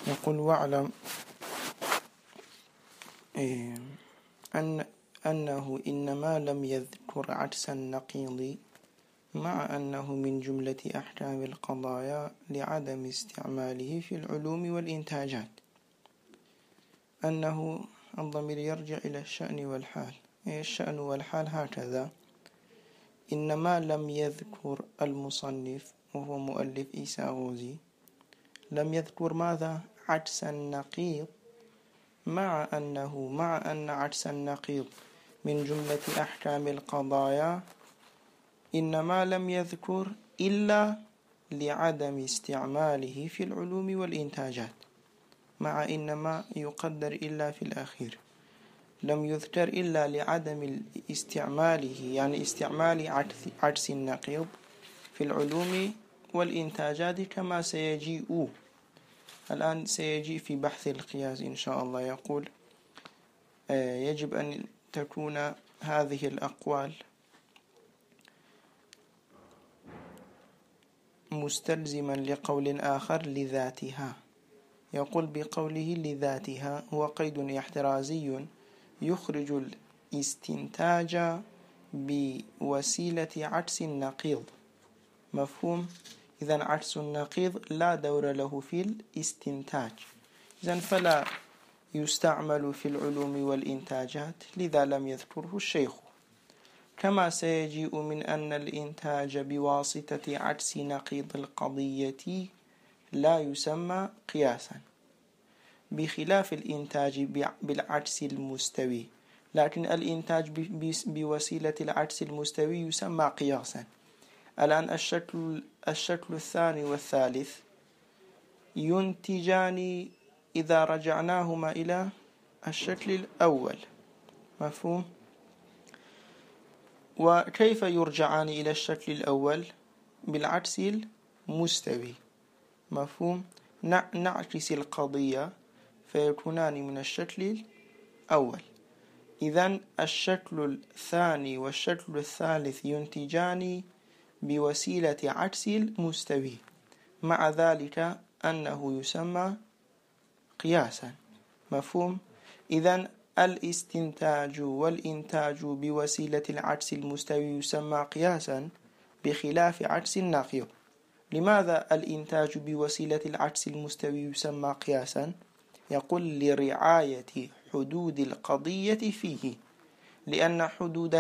يقول واعلم أنه إنما لم يذكر عكس النقيض مع أنه من جملة أحكام القضايا لعدم استعماله في العلوم والإنتاجات. أنه الضمير يرجع إلى الشأن والحال. الشأن والحال هكذا: إنما لم يذكر المصنف وهو مؤلف إيساغوزي لم يذكر ماذا؟ عكس النقيض، مع أن عكس النقيض من جملة أحكام القضايا، إنما لم يذكر إلا لعدم استعماله في العلوم والإنتاجات، مع إنما يقدر إلا في الأخير. لم يذكر إلا لعدم استعماله، يعني استعمال عكس النقيض في العلوم والإنتاجات كما سيجيء الآن سيجي في بحث القياس إن شاء الله. يقول يجب أن تكون هذه الأقوال مستلزما لقول آخر لذاتها. يقول بقوله لذاتها هو قيد احترازي يخرج الاستنتاج بوسيلة عكس النقيض. مفهوم؟ إذن عكس النقيض لا دور له في الاستنتاج، إذن فلا يستعمل في العلوم والإنتاجات، لذا لم يذكره الشيخ. كما سيجيء من أن الإنتاج بواسطة عكس نقيض القضية لا يسمى قياسا، بخلاف الإنتاج بالعكس المستوي، لكن الإنتاج بوسيلة العكس المستوي يسمى قياسا. الآن الشكل الثاني والثالث ينتجان إذا رجعناهما إلى الشكل الأول. مفهوم؟ وكيف يرجعان إلى الشكل الأول؟ بالعكس المستوي. مفهوم؟ نعكس القضية فيكونان من الشكل الأول. إذن الشكل الثاني والشكل الثالث ينتجان بوسيلة عكس المستوي، مع ذلك أنه يسمى قياسا. مفهوم؟ إذن الاستنتاج والإنتاج بوسيلة العكس المستوي يسمى قياسا بخلاف عكس النقيض. لماذا الإنتاج بوسيلة العكس المستوي يسمى قياسا؟ يقول لرعاية حدود القضية فيه، لأن حدود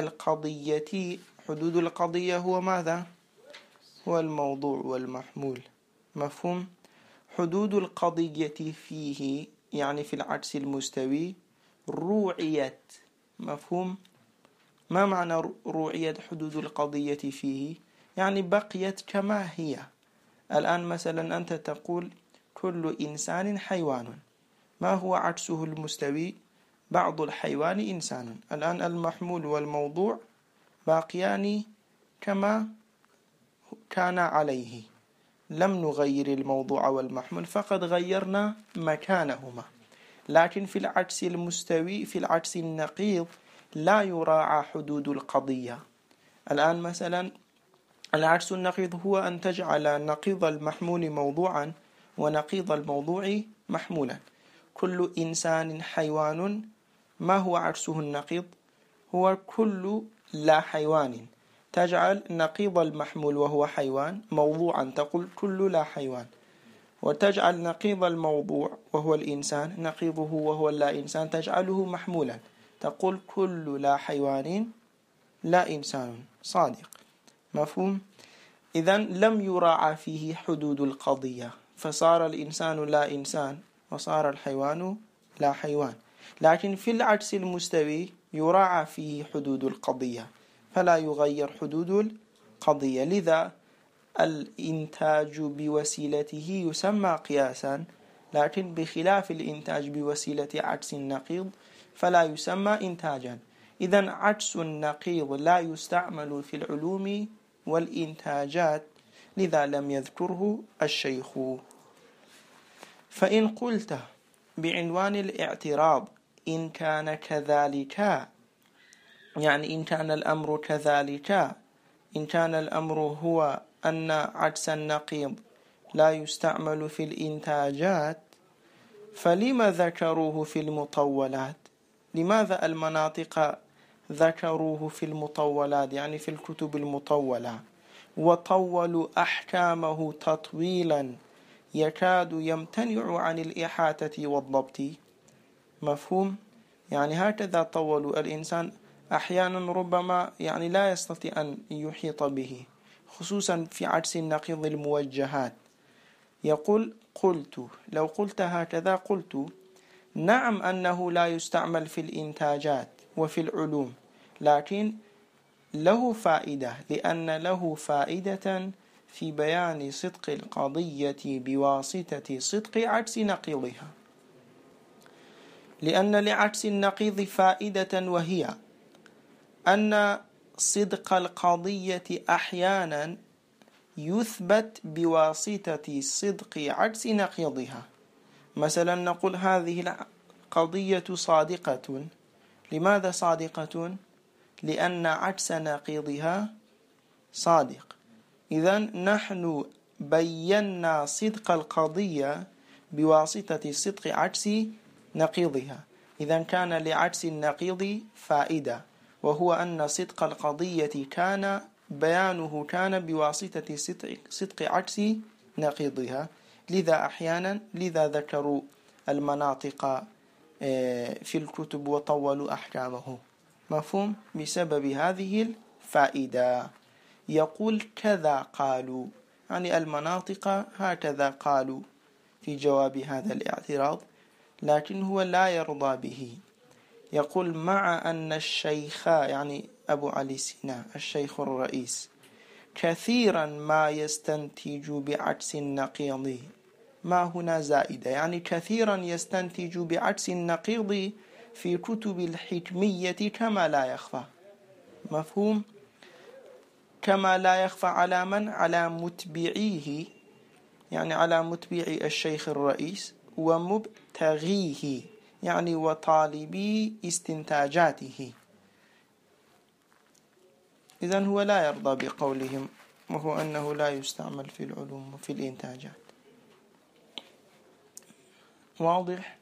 القضية هو ماذا؟ هو الموضوع والمحمول. مفهوم؟ حدود القضية فيه يعني في العكس المستوي روعيت. مفهوم؟ ما معنى روعيت حدود القضية فيه؟ يعني بقيت كما هي. الآن مثلا أنت تقول كل إنسان حيوان، ما هو عكسه المستوي؟ بعض الحيوان إنسان. الآن المحمول والموضوع باقيان كما كان عليه، لم نغير الموضوع والمحمول، فقد غيرنا مكانهما. لكن في العكس المستوي، في العكس النقيض، لا يراعى حدود القضية. الآن مثلا العكس النقيض هو أن تجعل نقيض المحمول موضوعا ونقيض الموضوع محمولا. كل إنسان حيوان، ما هو عكسه النقيض؟ هو كل لا حيوان. تجعل نقيض المحمول وهو حيوان موضوعا، تقول كل لا حيوان، وتجعل نقيض الموضوع وهو الإنسان نقيضه وهو لا إنسان تجعله محمولا، تقول كل لا حيوان لا إنسان صادق. مفهوم؟ إذن لم يراعى فيه حدود القضية، فصار الإنسان لا إنسان وصار الحيوان لا حيوان. لكن في العكس المستوي يراعى فيه حدود القضية، فلا يغير حدود القضية. لذا الإنتاج بوسيلته يسمى قياسا، لكن بخلاف الإنتاج بوسيلة عكس النقيض فلا يسمى إنتاجا. إذن عكس النقيض لا يستعمل في العلوم والإنتاجات، لذا لم يذكره الشيخ. فإن قلت بعنوان الاعتراض إن كان كذلك، يعني إن كان الأمر كذلك، إن كان الأمر هو أن عكس النقيض لا يستعمل في الإنتاجات، فلما ذكروه في المطولات؟ لماذا المناطق ذكروه في المطولات يعني في الكتب المطولة، وطولوا أحكامه تطويلا يكاد يمتنع عن الإحاطة والضبط؟ مفهوم؟ يعني هكذا طولوا الإنسان أحيانا ربما يعني لا يستطيع أن يحيط به، خصوصا في عكس النقيض الموجهات. يقول قلت، لو قلت هكذا قلت نعم أنه لا يستعمل في الإنتاجات وفي العلوم، لكن له فائدة، لأن له فائدة في بيان صدق القضية بواسطة صدق عكس نقيضها. لأن لعكس النقيض فائدة، وهي أن صدق القضية أحيانا يثبت بواسطة صدق عكس نقيضها. مثلا نقول هذه القضية صادقة. لماذا صادقة؟ لأن عكس نقيضها صادق. إذن نحن بينا صدق القضية بواسطة صدق عكس نقيضها. إذن كان لعكس النقيض فائدة، وهو أن صدق القضية كان بيانه كان بواسطة صدق عكس نقيضها. لذا ذكروا المناطق في الكتب وطولوا أحكامه. مفهوم؟ بسبب هذه الفائدة. يقول كذا قالوا، يعني المناطق هكذا قالوا في جواب هذا الاعتراض، لكن هو لا يرضى به. يقول مع أن الشيخ يعني أبو علي سينا الشيخ الرئيس كثيرا ما يستنتج بعكس النقيض، ما هنا زائدة، يعني كثيرا يستنتج بعكس النقيض في كتب الحكمية كما لا يخفى. مفهوم؟ كما لا يخفى على من؟ على متبعيه، يعني على متبعي الشيخ الرئيس ومبتغيه، يعني وطالبي استنتاجاته. إذن هو لا يرضى بقولهم، وهو أنه لا يستعمل في العلوم وفي الإنتاجات. واضح؟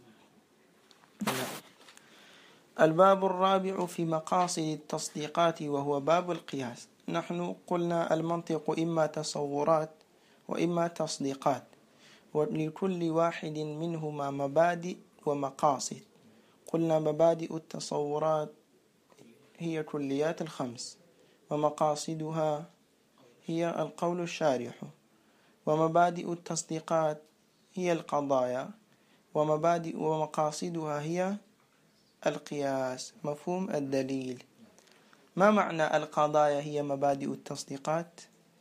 الباب الرابع في مقاصد التصديقات، وهو باب القياس. نحن قلنا المنطق إما تصورات وإما تصديقات، ولكل واحد منهما مبادئ ومقاصد. قلنا مبادئ التصورات هي كليات الخمس، ومقاصدها هي القول الشارح، ومبادئ التصديقات هي القضايا، ومبادئ ومقاصدها هي القياس. مفهوم؟ الدليل. ما معنى القضايا هي مبادئ التصديقات؟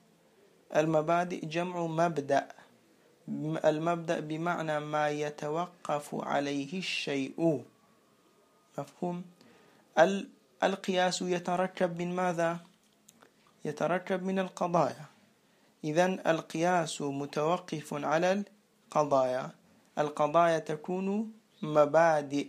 المبادئ جمع مبدأ. المبدأ بمعنى ما يتوقف عليه الشيء. مفهوم؟ القياس يتركب من ماذا؟ يتركب من القضايا. إذن القياس متوقف على القضايا. القضايا تكون مبادئ.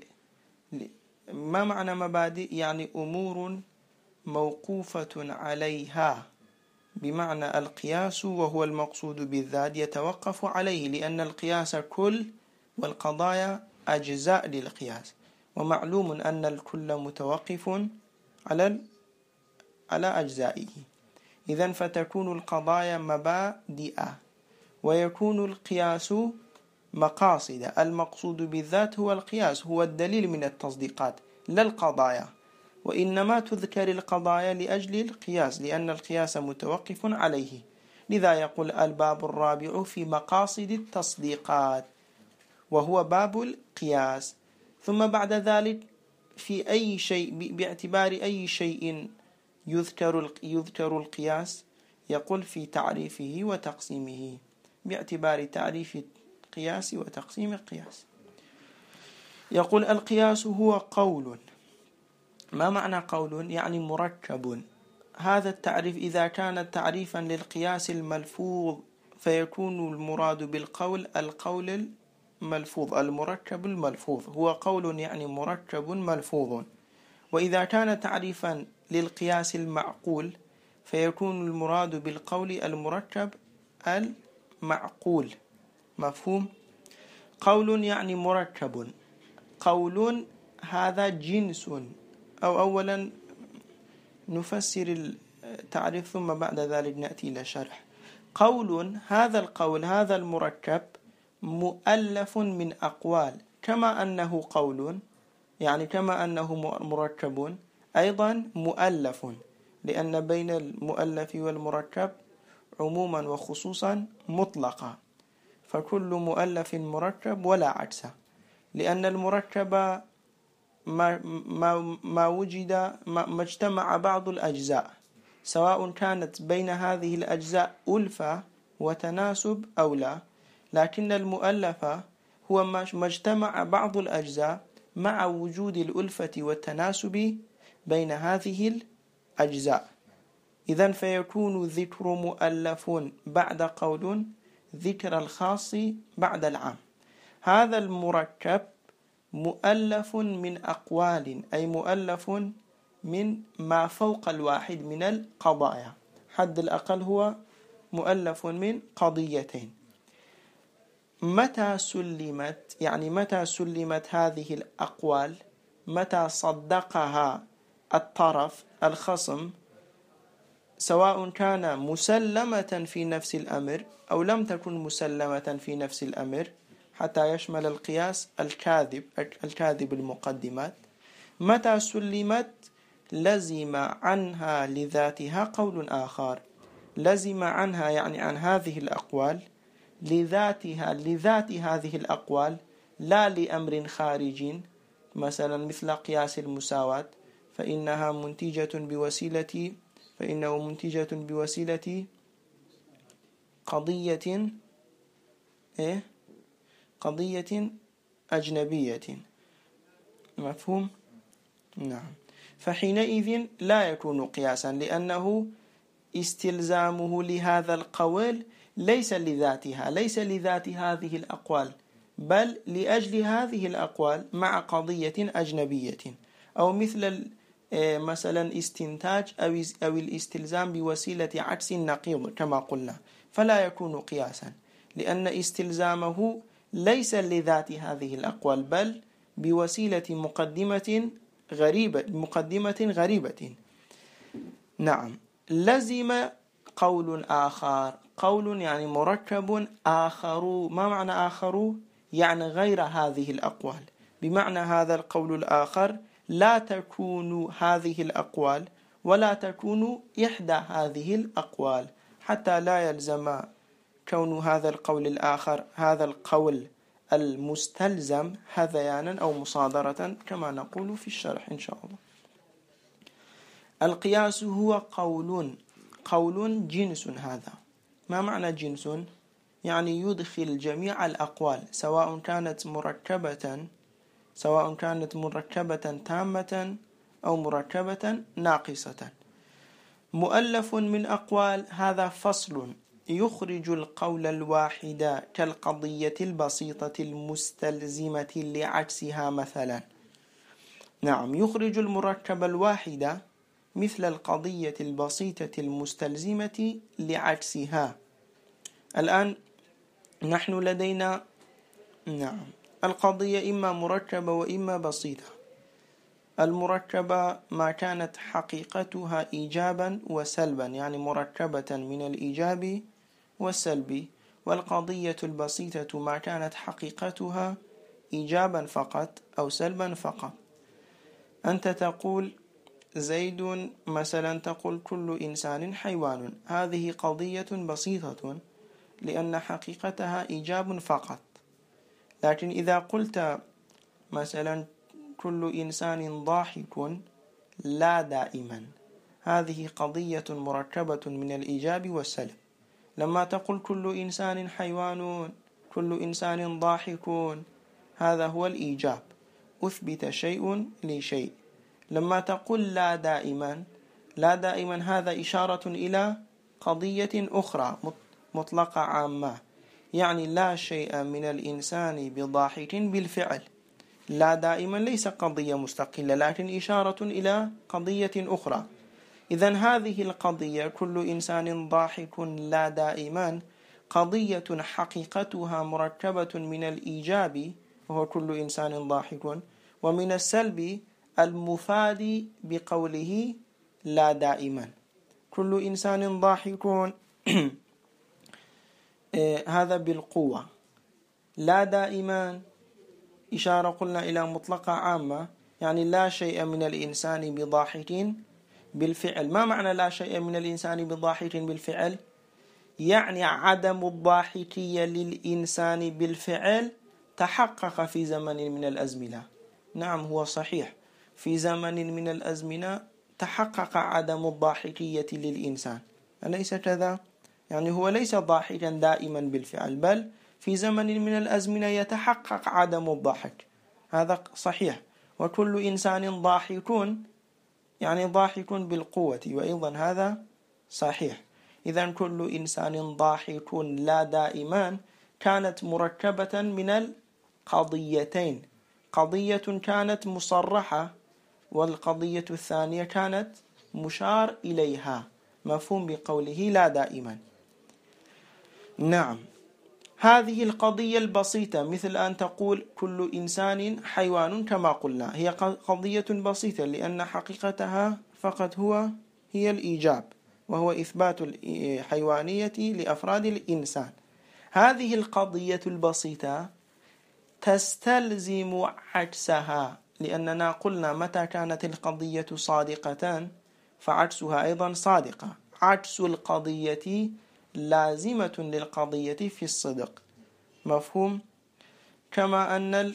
ما معنى مبادئ؟ يعني أمور موقوفة عليها، بمعنى القياس وهو المقصود بالذات يتوقف عليه، لأن القياس كل والقضايا أجزاء للقياس، ومعلوم أن الكل متوقف على أجزائه. إذن فتكون القضايا مبادئ، ويكون القياس مقاصد. المقصود بالذات هو القياس، هو الدليل من التصديقات لا القضايا، وإنما تذكر القضايا لأجل القياس، لأن القياس متوقف عليه. لذا يقول الباب الرابع في مقاصد التصديقات، وهو باب القياس. ثم بعد ذلك في أي شيء، باعتبار أي شيء يذكر القياس، يقول في تعريفه وتقسيمه، باعتبار تعريف القياس وتقسيم القياس. يقول القياس هو قول. ما معنى قول؟ يعني مركب. هذا التعريف إذا كان تعريفا للقياس الملفوظ فيكون المراد بالقول القول الملفوظ المركب الملفوظ، هو قول يعني مركب ملفوظ. وإذا كان تعريفا للقياس المعقول فيكون المراد بالقول المركب المعقول. مفهوم؟ قول يعني مركب. قول هذا جنس، أو أولا نفسر التعريف ثم بعد ذلك نأتي إلى شرح. قول، هذا القول، هذا المركب مؤلف من أقوال، كما أنه قول يعني كما أنه مركب أيضا مؤلف، لأن بين المؤلف والمركب عموما وخصوصا مطلقا، فكل مؤلف مركب ولا عكس، لأن المركب ما وجد ما اجتمع بعض الأجزاء، سواء كانت بين هذه الأجزاء ألفة وتناسب أو لا، لكن المؤلف هو ما اجتمع بعض الأجزاء مع وجود الألفة والتناسب بين هذه الأجزاء. إذن فيكون ذكر مؤلف بعد قول، ذكر الخاص بعد العام. هذا المركب مؤلف من أقوال، أي مؤلف من ما فوق الواحد من القضايا، حد الأقل هو مؤلف من قضيتين. متى سلمت، يعني متى سلمت هذه الأقوال، متى صدقها الطرف الخصم، سواء كان مسلمة في نفس الأمر أو لم تكن مسلمة في نفس الأمر، حتى يشمل القياس الكاذب المقدمات. متى سلمت لزم عنها لذاتها قول آخر، لزم عنها يعني عن هذه الأقوال لذاتها، لذات هذه الأقوال، لا لأمر خارج، مثلا مثل قياس المساواة، فإنه منتجة بوسيلة قضية أجنبية. مفهوم؟ نعم. فحينئذ لا يكون قياسا، لأنه استلزامه لهذا القول ليس لذاتها، ليس لذات هذه الأقوال، بل لأجل هذه الأقوال مع قضية أجنبية، أو مثل مثلا استنتاج أو الاستلزام بوسيلة عكس النقيض كما قلنا، فلا يكون قياسا، لأن استلزامه ليس لذات هذه الأقوال، بل بوسيلة مقدمة غريبة. نعم. لزم قول آخر، قول يعني مركب آخر. ما معنى آخر؟ يعني غير هذه الأقوال، بمعنى هذا القول الآخر لا تكون هذه الأقوال ولا تكون إحدى هذه الأقوال، حتى لا يلزم كون هذا القول الآخر هذا القول المستلزم هذيانا أو مصادرة، كما نقول في الشرح إن شاء الله. القياس هو قول جنس. هذا ما معنى جنس؟ يعني يدخل جميع الأقوال، سواء كانت مركبة تامة أو مركبة ناقصة. مؤلف من أقوال، هذا فصل يخرج القول الواحد كالقضية البسيطة المستلزمة لعكسها مثلا. نعم، يخرج المركب الواحد مثل القضية البسيطة المستلزمة لعكسها. الآن نحن لدينا القضية إما مركبة وإما بسيطة. المركبة ما كانت حقيقتها إيجابا وسلبا، يعني مركبة من الإيجاب والسلب. والقضية البسيطة ما كانت حقيقتها إيجابا فقط أو سلبا فقط. أنت تقول زيد، مثلا تقول كل إنسان حيوان، هذه قضية بسيطة لأن حقيقتها إيجاب فقط. لكن إذا قلت مثلا كل إنسان ضاحك لا دائما، هذه قضية مركبة من الإيجاب والسلب. لما تقول كل إنسان حيوان، كل إنسان ضاحك، هذا هو الإيجاب، أثبت شيء لشيء. لما تقول لا دائما، هذا إشارة إلى قضية أخرى مطلقة عامة، يعني لا شيء من الإنسان بضاحك بالفعل. لا دائما ليس قضية مستقلة، لكن إشارة إلى قضية أخرى. إذن هذه القضية كل إنسان ضاحك لا دائما قضية حقيقتها مركبة من الإيجاب وهو كل إنسان ضاحك، ومن السلب المفاد بقوله لا دائما. كل إنسان ضاحك هذا بالقوة، لا دائما إشارة قلنا إلى مطلقة عامة، يعني لا شيء من الإنسان بضاحك بالفعل. ما معنى لا شيء من الإنسان بضاحك بالفعل؟ يعني عدم الضاحكية للإنسان بالفعل تحقق في زمن من الأزمنة. نعم هو صحيح، في زمن من الأزمنة تحقق عدم الضاحكية للإنسان، أليس كذا؟ يعني هو ليس ضاحكا دائما بالفعل، بل في زمن من الأزمنة يتحقق عدم الضحك، هذا صحيح. وكل إنسان ضاحك يعني ضاحك بالقوة، وأيضا هذا صحيح. إذن كل إنسان ضاحك لا دائما كانت مركبة من القضيتين، قضية كانت مصرحة والقضية الثانية كانت مشار إليها، مفهوم بقوله لا دائما. نعم، هذه القضية البسيطة مثل أن تقول كل إنسان حيوان كما قلنا، هي قضية بسيطة لأن حقيقتها فقط هي الإيجاب، وهو إثبات الحيوانية لأفراد الإنسان. هذه القضية البسيطة تستلزم عكسها، لأننا قلنا متى كانت القضية صادقة فعكسها أيضا صادقة. عكس القضية لازمة للقضية في الصدق، مفهوم؟ كما أن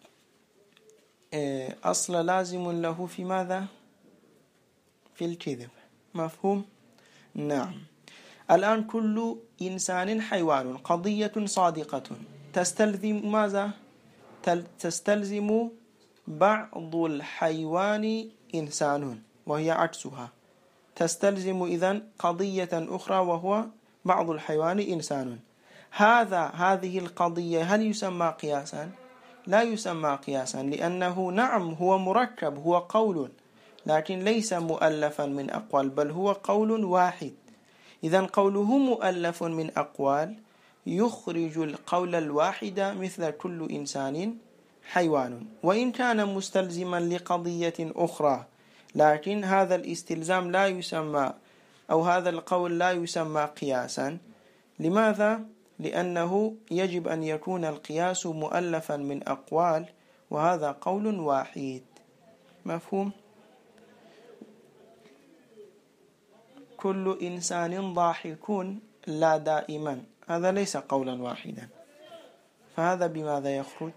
الأصل لازم له في ماذا؟ في الكذب، مفهوم؟ نعم. الآن كل إنسان حيوان قضية صادقة تستلزم ماذا؟ تستلزم بعض الحيوان إنسان وهي عكسها، تستلزم إذن قضية أخرى وهو بعض الحيوان إنسان. هذه القضية هل يسمى قياسا؟ لا يسمى قياسا، لأنه نعم هو مركب، هو قول، لكن ليس مؤلفا من أقوال، بل هو قول واحد. إذن قوله مؤلف من أقوال يخرج القول الواحد مثل كل إنسان حيوان، وإن كان مستلزما لقضية أخرى، لكن هذا الاستلزام لا يسمى، أو هذا القول لا يسمى قياسا. لماذا؟ لأنه يجب أن يكون القياس مؤلفا من أقوال، وهذا قول واحد، مفهوم؟ كل إنسان ضاحك لا دائما، هذا ليس قولا واحدا، فهذا بماذا يخرج؟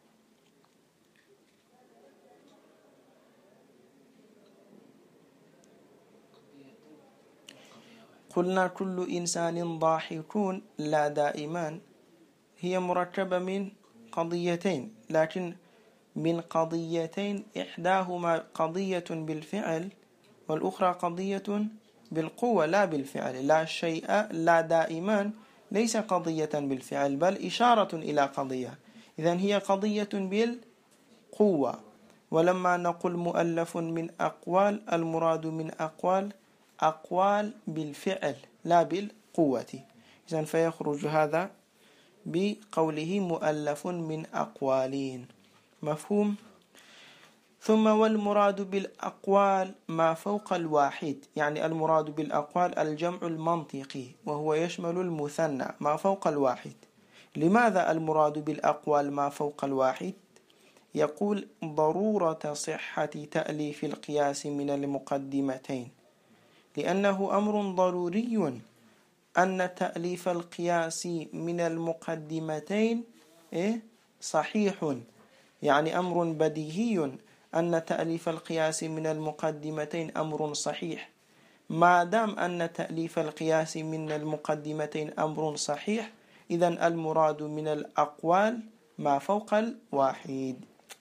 قلنا كل إنسان ضاحك لا دائما هي مركبة من قضيتين، لكن من قضيتين إحداهما قضية بالفعل والأخرى قضية بالقوة لا بالفعل. لا شيء لا دائما ليس قضية بالفعل بل إشارة إلى قضية، إذن هي قضية بالقوة. ولما نقول مؤلف من أقوال المراد من أقوال بالفعل لا بالقوة، إذن فيخرج هذا بقوله مؤلف من أقوالين، مفهوم؟ ثم والمراد بالأقوال ما فوق الواحد، يعني المراد بالأقوال الجمع المنطقي وهو يشمل المثنى ما فوق الواحد. لماذا المراد بالأقوال ما فوق الواحد؟ يقول ضرورة صحة تأليف القياس من المقدمتين، لأنه أمر ضروري أن تأليف القياس من المقدمتين صحيح، يعني أمر بديهي أن تأليف القياس من المقدمتين أمر صحيح. ما دام أن تأليف القياس من المقدمتين أمر صحيح، إذن المراد من الأقوال ما فوق الواحد.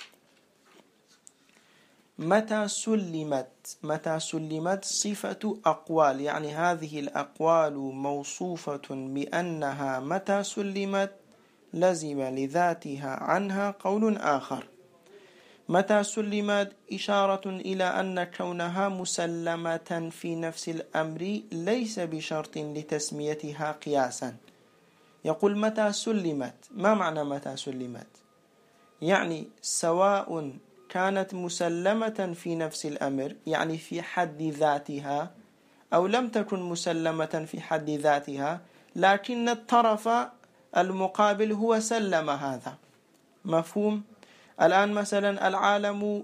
متى سلمت صفة أقوال، يعني هذه الأقوال موصوفة بأنها متى سلمت لزم لذاتها عنها قول آخر. متى سلمت إشارة إلى أن كونها مسلمة في نفس الأمر ليس بشرط لتسميتها قياسا، يقول متى سلمت. ما معنى متى سلمت؟ يعني سواء كانت مسلمة في نفس الأمر، يعني في حد ذاتها، أو لم تكن مسلمة في حد ذاتها، لكن الطرف المقابل هو سلم هذا. مفهوم؟ الآن مثلا العالم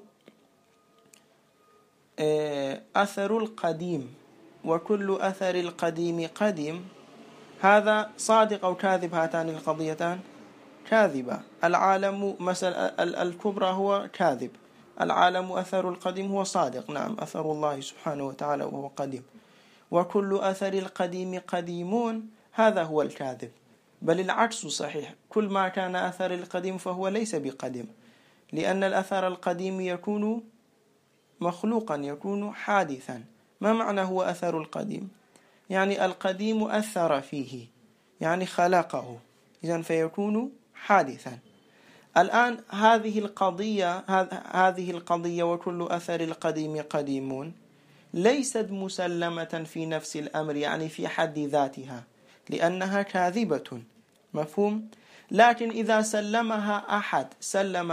أثر القديم، وكل أثر القديم قديم. هذا صادق أو كاذب؟ هاتان القضيتان كاذبة. العالم مثلا الكبرى هو كاذب، العالم أثر القديم هو صادق. نعم، أثر الله سبحانه وتعالى وهو قديم. وكل أثر القديم قديمون، هذا هو الكاذب. بل العكس صحيح، كل ما كان أثر القديم فهو ليس بقديم، لأن الأثر القديم يكون مخلوقا، يكون حادثا. ما معنى هو أثر القديم؟ يعني القديم أثر فيه، يعني خلقه، إذن فيكون حادثا. الآن هذه القضية وكل أثر القديم قديمون ليست مسلمة في نفس الأمر، يعني في حد ذاتها، لأنها كاذبة. مفهوم؟ لكن إذا سلمها أحد، سلم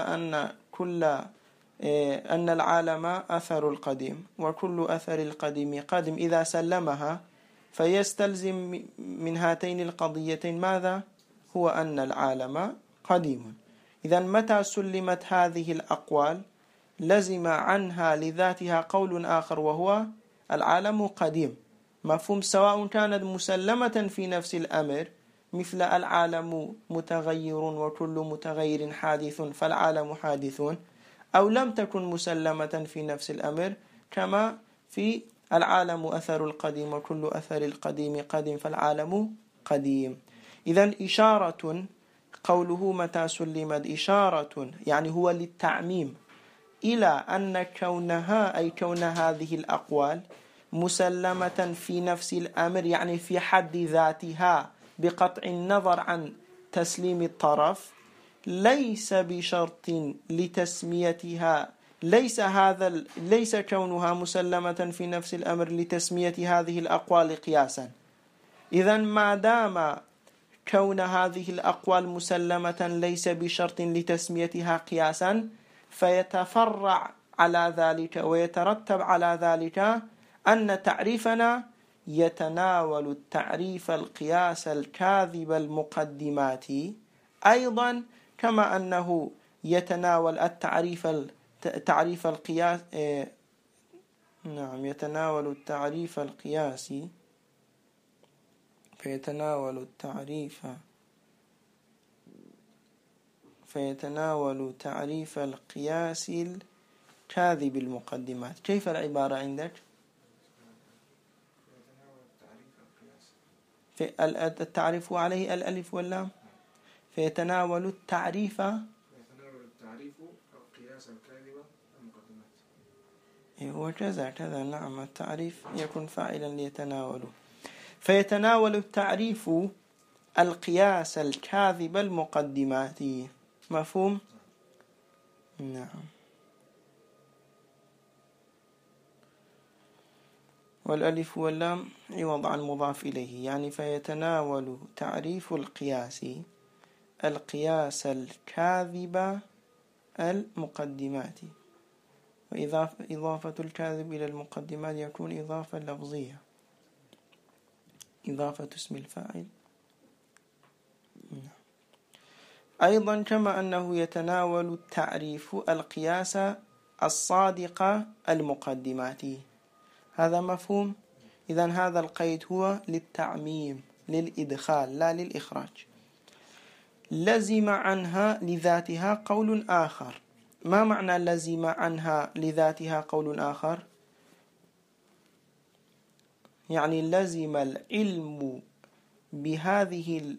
أن العالم أثر القديم وكل أثر القديم قديم، إذا سلمها فيستلزم من هاتين القضيتين ماذا؟ هو أن العالم قديم. إذن متى سلمت هذه الأقوال لزم عنها لذاتها قول آخر وهو العالم قديم. مفهوم؟ سواء كانت مسلمة في نفس الأمر، مثل العالم متغير وكل متغير حادث فالعالم حادث، أو لم تكن مسلمة في نفس الأمر، كما في العالم أثر القديم وكل أثر القديم قديم فالعالم قديم. إذن إشارة قوله متى سلمت إشارة، يعني هو للتعميم، إلى أن كونها، أي كون هذه الأقوال مسلمة في نفس الأمر، يعني في حد ذاتها بقطع النظر عن تسليم الطرف، ليس بشرط لتسميتها، ليس كونها مسلمة في نفس الأمر لتسمية هذه الأقوال قياسا. إذن ما دام كون هذه الأقوال مسلمة ليس بشرط لتسميتها قياسا، فيتفرع على ذلك ويترتب على ذلك أن تعريفنا يتناول التعريف القياس الكاذب المقدمات أيضا، كما أنه يتناول تعريف القياس يتناول التعريف القياسي، فيتناول تعريف القياس الكاذب المقدمات. كيف العبارة عندك؟ في التعريف عليه الألف واللام، فيتناول التعريف القياس الكاذب المقدمات. هو كذا. نعم، التعريف يكون فاعلا ليتناوله، فيتناول التعريف القياس الكاذب المقدمات. مفهوم؟ نعم. والألف واللام عوض عن مضاف إليه، يعني فيتناول تعريف القياس الكاذب المقدمات. وإضافة الكاذب إلى المقدمات يكون إضافة لفظية، إضافة اسم الفاعل. أيضا كما أنه يتناول التعريف القياس الصادق المقدمات. هذا مفهوم؟ إذن هذا القيد هو للتعميم، للإدخال لا للإخراج. لزم عنها لذاتها قول آخر. ما معنى لزم عنها لذاتها قول آخر؟ يعني لزم العلم بهذه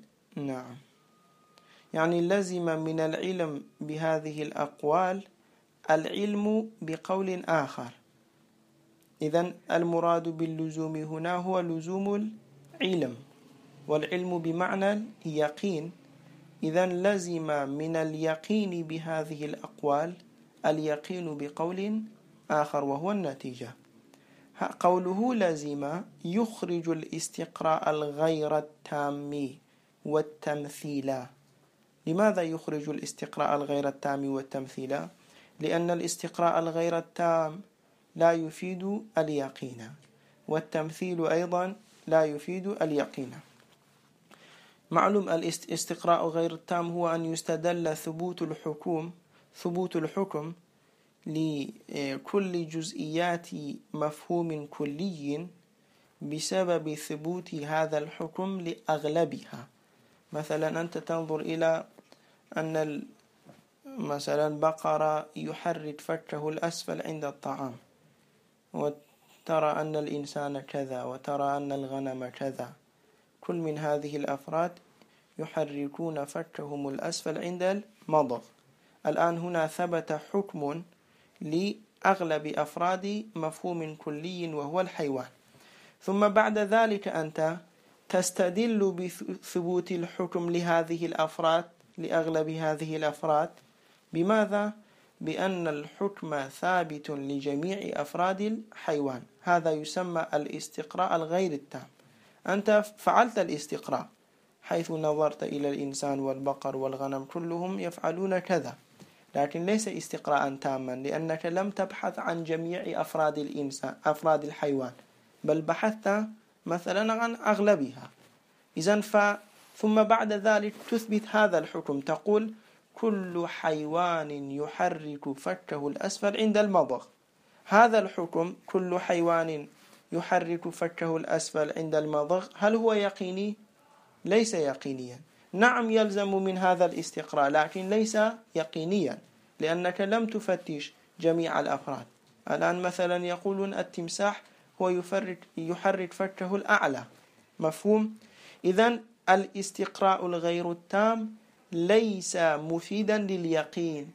يعني لزم من العلم بهذه الأقوال العلم بقول آخر. إذن المراد باللزوم هنا هو لزوم العلم، والعلم بمعنى اليقين. إذن لزم من اليقين بهذه الأقوال اليقين بقول آخر وهو النتيجة. قوله لزم يخرج الاستقراء الغير التام والتمثيل. لماذا يخرج الاستقراء الغير التام والتمثيل؟ لأن الاستقراء الغير التام لا يفيد اليقين، والتمثيل أيضا لا يفيد اليقين. معلوم الاستقراء غير التام هو أن يستدل ثبوت الحكم لكل جزئيات مفهوم كلي بسبب ثبوت هذا الحكم لأغلبها. مثلا أنت تنظر إلى أن مثلا بقرة يحرك فكه الأسفل عند الطعام، وترى أن الإنسان كذا، وترى أن الغنم كذا، كل من هذه الأفراد يحركون فكهم الأسفل عند المضغ. الآن هنا ثبت حكم لأغلب أفراد مفهوم كلي وهو الحيوان، ثم بعد ذلك أنت تستدل بثبوت الحكم لهذه الأفراد، لأغلب هذه الأفراد، بماذا؟ بأن الحكم ثابت لجميع أفراد الحيوان. هذا يسمى الاستقراء الغير التام. أنت فعلت الاستقراء حيث نظرت إلى الإنسان والبقر والغنم كلهم يفعلون كذا، لكن ليس استقراء تاما، لأنك لم تبحث عن جميع أفراد الإنسان أفراد الحيوان، بل بحثت مثلا عن أغلبها. إذن ثم بعد ذلك تثبت هذا الحكم، تقول كل حيوان يحرك فكه الأسفل عند المضغ. هذا الحكم كل حيوان يحرك فكه الأسفل عند المضغ هل هو يقيني؟ ليس يقينيا. نعم يلزم من هذا الاستقراء، لكن ليس يقينيا، لأنك لم تفتش جميع الأفراد. الآن مثلا يقولون التمساح هو يحرك فكه الأعلى، مفهوم؟ إذن الاستقراء الغير التام ليس مفيدا لليقين،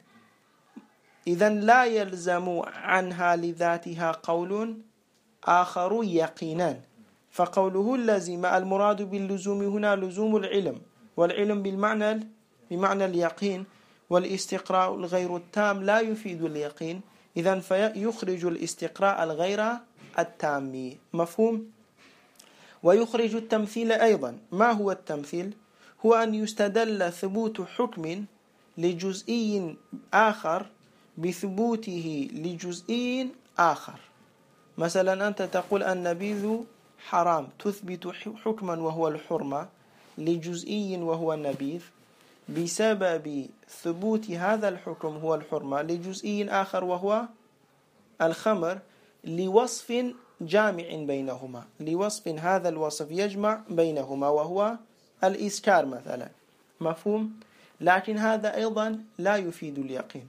إذن لا يلزم عنها لذاتها قول آخر يقينا. فقوله اللزم، المراد باللزوم هنا لزوم العلم، والعلم بمعنى اليقين، والاستقراء الغير التام لا يفيد اليقين، إذن فيخرج الاستقراء الغير التام، مفهوم؟ ويخرج التمثيل أيضا. ما هو التمثيل؟ هو أن يستدل ثبوت حكم لجزئي آخر بثبوته لجزئي آخر. مثلا أنت تقول النبيذ حرام، تثبت حكما وهو الحرمة لجزئي وهو النبيذ بسبب ثبوت هذا الحكم هو الحرمة لجزئي آخر وهو الخمر، لوصف جامع بينهما، لوصف هذا الوصف يجمع بينهما وهو الإسكار مثلا، مفهوم؟ لكن هذا أيضا لا يفيد اليقين،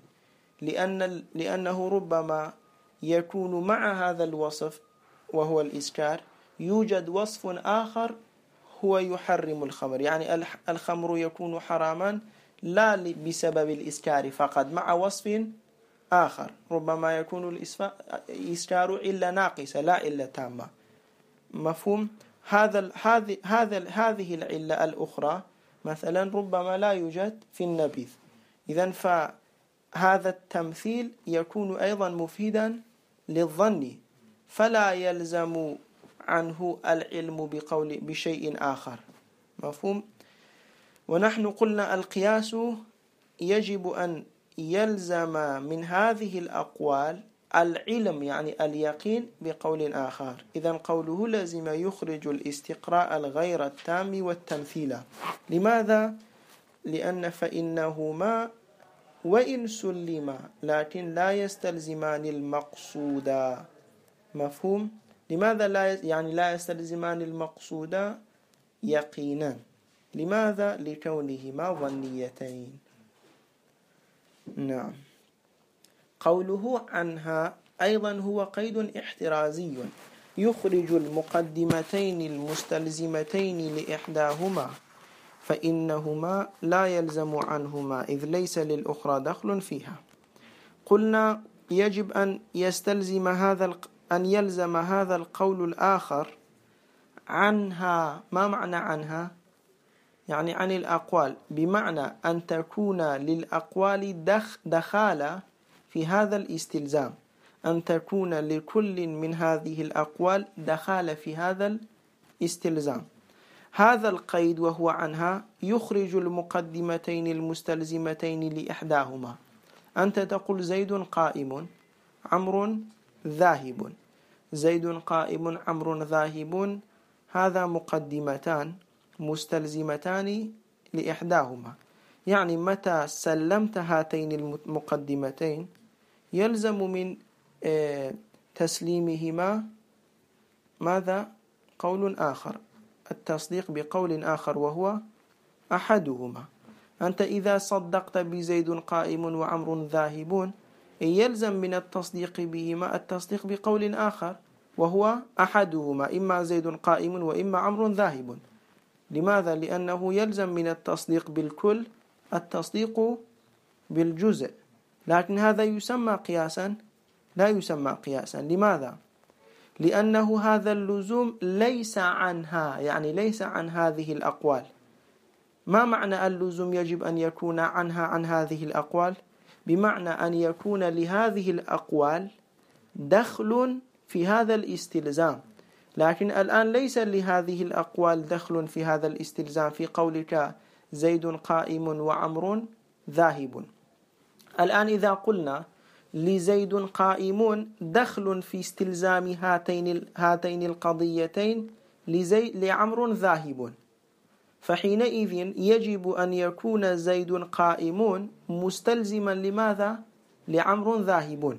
لأنه ربما يكون مع هذا الوصف وهو الإسكار يوجد وصف آخر هو يحرم الخمر، يعني الخمر يكون حراما لا بسبب الإسكار فقط، مع وصف آخر، ربما يكون الإسكار إلا ناقصة لا إلا تامة، مفهوم؟ هذه العلة الأخرى مثلا ربما لا يوجد في النبيذ. إذن فهذا التمثيل يكون أيضا مفيدا للظن، فلا يلزم عنه العلم بشيء آخر، مفهوم؟ ونحن قلنا القياس يجب أن يلزم من هذه الأقوال العلم، يعني اليقين بقول آخر. إذن قوله لازم يخرج الاستقراء الغير التام والتمثيل. لماذا؟ لأن فإنهما وإن سلما لكن لا يستلزمان المقصود، مفهوم؟ لماذا لا يستلزمان المقصود يقينا؟ لماذا؟ لكونهما ظنيتين. نعم. قوله عنها أيضا هو قيد احترازي يخرج المقدمتين المستلزمتين لإحداهما، فإنهما لا يلزم عنهما إذ ليس للأخرى دخل فيها. قلنا يجب أن يلزم هذا القول الآخر عنها. ما معنى عنها؟ يعني عن الأقوال، بمعنى أن تكون للأقوال دخالة في هذا الاستلزام، أن تكون لكل من هذه الأقوال دخالة في هذا الاستلزام. هذا القيد وهو عنها يخرج المقدمتين المستلزمتين لإحداهما. أنت تقول زيد قائم عمرو ذاهب، زيد قائم عمرو ذاهب، هذا مقدمتان مستلزمتان لإحداهما. يعني متى سلمت هاتين المقدمتين يلزم من تسليمهما ماذا؟ قول آخر، التصديق بقول آخر وهو أحدهما. أنت إذا صدقت بزيد قائم وعمر ذاهبون يلزم من التصديق بهما التصديق بقول آخر وهو أحدهما، إما زيد قائم وإما عمر ذاهب. لماذا؟ لأنه يلزم من التصديق بالكل التصديق بالجزء، لكن هذا يسمى قياسا؟ لا يسمى قياسا. لماذا؟ لأنه هذا اللزوم ليس عنها، يعني ليس عن هذه الأقوال. ما معنى اللزوم يجب أن يكون عنها عن هذه الأقوال؟ بمعنى أن يكون لهذه الأقوال دخل في هذا الاستلزام، لكن الآن ليس لهذه الأقوال دخل في هذا الاستلزام في قولك زيد قائم وعمر ذاهب. الآن إذا قلنا لزيد قائم دخل في استلزام هاتين القضيتين لعمر ذاهب، فحينئذ يجب أن يكون زيد قائم مستلزما لماذا؟ لعمر ذاهب.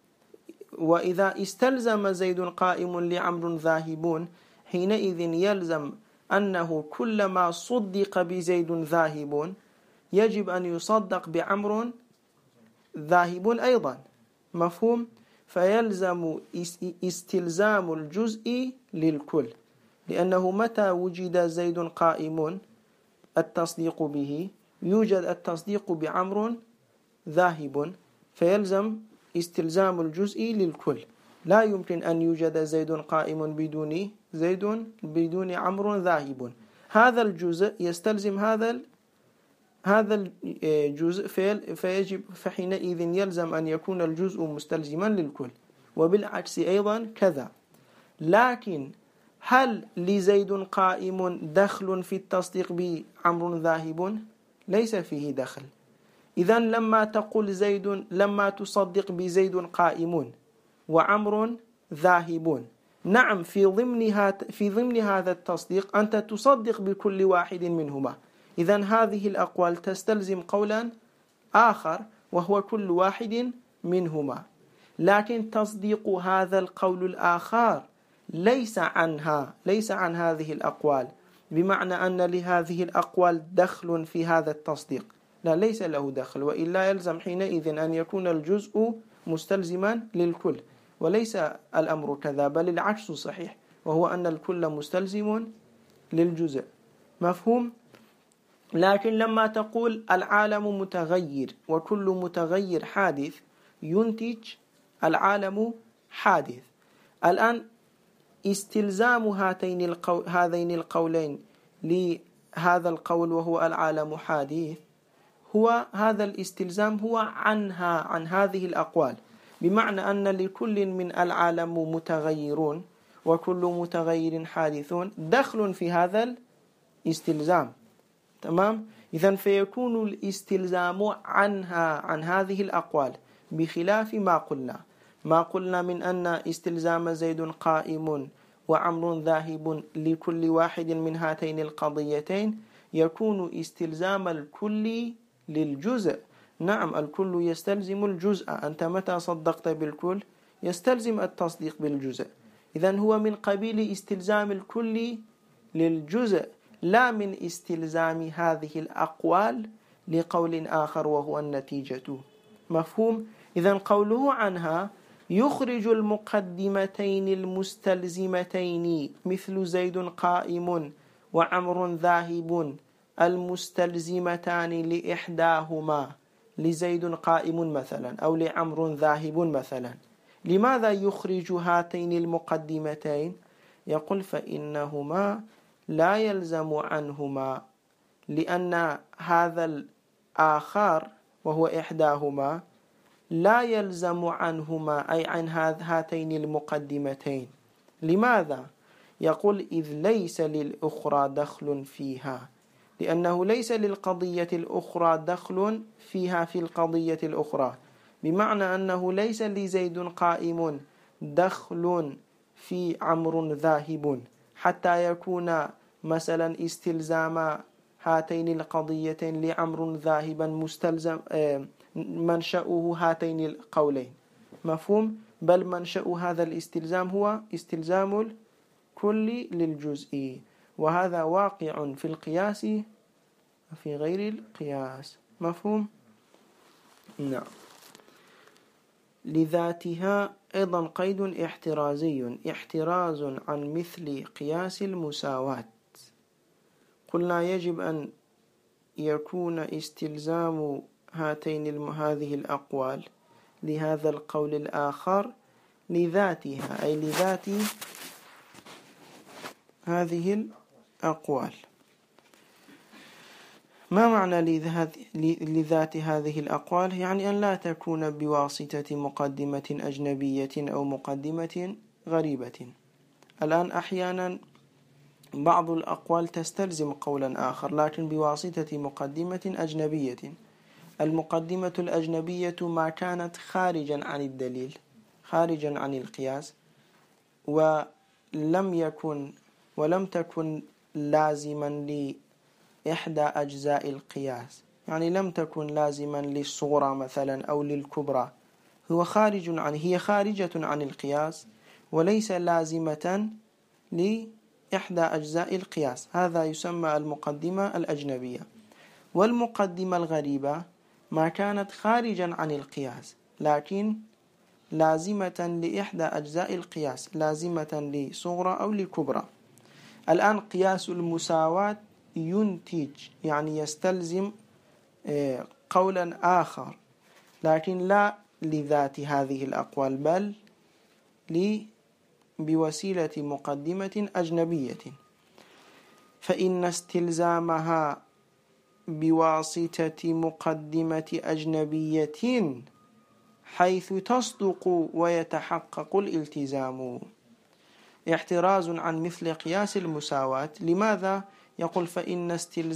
وإذا استلزم زيد قائم لعمر ذاهب حينئذ يلزم أنه كلما صدق بزيد ذاهب يجب أن يصدق بعمر ذاهب أيضا. مفهوم؟ فيلزم استلزام الجزء للكل، لأنه متى وجد زيد قائم التصديق به يوجد التصديق بعمر ذاهب، فيلزم استلزام الجزء للكل. لا يمكن أن يوجد زيد قائم بدون عمر ذاهب. هذا الجزء يستلزم هذا الجزء فيجب فحينئذ يلزم أن يكون الجزء مستلزما للكل، وبالعكس أيضا كذا. لكن هل لزيد قائم دخل في التصديق بعمر ذاهب؟ ليس فيه دخل. إذن لما تصدق بزيد قائم وعمر ذاهب، نعم في ضمن هذا التصديق أنت تصدق بكل واحد منهما، إذن هذه الأقوال تستلزم قولا آخر وهو كل واحد منهما، لكن تصديق هذا القول الآخر ليس عن هذه الأقوال، بمعنى أن لهذه الأقوال دخل في هذا التصديق. لا، ليس له دخل، وإلا يلزم حينئذ أن يكون الجزء مستلزما للكل، وليس الأمر كذا، بل العكس صحيح، وهو أن الكل مستلزم للجزء. مفهوم؟ لكن لما تقول العالم متغير وكل متغير حادث ينتج العالم حادث. الآن استلزام هذين القولين لهذا القول وهو العالم حادث، هو هذا الاستلزام هو عن هذه الأقوال، بمعنى أن لكل من العالم متغيرون وكل متغير حادثون دخل في هذا الاستلزام. تمام؟ إذن فيكون الاستلزام عن هذه الأقوال، بخلاف ما قلنا من أن استلزام زيد قائم وعمر ذاهب لكل واحد من هاتين القضيتين يكون استلزام الكل للجزء. نعم، الكل يستلزم الجزء، أنت متى صدقت بالكل يستلزم التصديق بالجزء، إذن هو من قبيل استلزام الكل للجزء، لا من استلزام هذه الأقوال لقول آخر وهو النتيجة. مفهوم؟ إذن قوله عنها يخرج المقدمتين المستلزمتين مثل زيد قائم وعمر ذاهب المستلزمتان لإحداهما، لزيد قائم مثلا أو لعمر ذاهب مثلا. لماذا يخرج هاتين المقدمتين؟ يقول فإنهما لا يلزم عنهما، لأن هذا الآخر وهو إحداهما لا يلزم عنهما أي عن هاتين المقدمتين. لماذا؟ يقول إذ ليس للأخرى دخل فيها، لأنه ليس للقضية الأخرى دخل فيها في القضية الأخرى، بمعنى أنه ليس لزيد قائم دخل في عمرو ذاهب، حتى يكون مثلا استلزام هاتين القضيتين لعمرو ذاهبا مستلزم منشأه هاتين القولين، مفهوم؟ بل منشأ هذا الاستلزام هو استلزام الكل للجزء، وهذا واقع في القياس وفي غير القياس، مفهوم؟ نعم. لذاتها أيضا قيد احترازي، احتراز عن مثل قياس المساواة. قلنا يجب أن يكون استلزام هذه الأقوال لهذا القول الآخر لذاتها، أي لذات هذه الأقوال. ما معنى لذات هذه الأقوال؟ يعني أن لا تكون بواسطة مقدمة أجنبية أو مقدمة غريبة. الآن أحيانا بعض الأقوال تستلزم قولا آخر لكن بواسطة مقدمة أجنبية. المقدمة الأجنبية ما كانت خارجا عن الدليل، خارجا عن القياس، ولم تكن لازما لإحدى أجزاء القياس، يعني لم تكن لازما للصغرى مثلا أو للكبرى، هي خارجة عن القياس وليس لازمة لإحدى أجزاء القياس، هذا يسمى المقدمة الأجنبية. والمقدمة الغريبة ما كانت خارجا عن القياس لكن لازمة لإحدى أجزاء القياس، لازمة لصغرى أو لكبرى. الآن قياس المساواة ينتج، يعني يستلزم قولا آخر لكن لا لذات هذه الأقوال بل بوسيلة مقدمة أجنبية، فإن استلزامها بواسطة مقدمة أجنبية حيث تصدق ويتحقق الالتزام. احتراز عن مثل قياس المساواة. لماذا؟ يقول فإن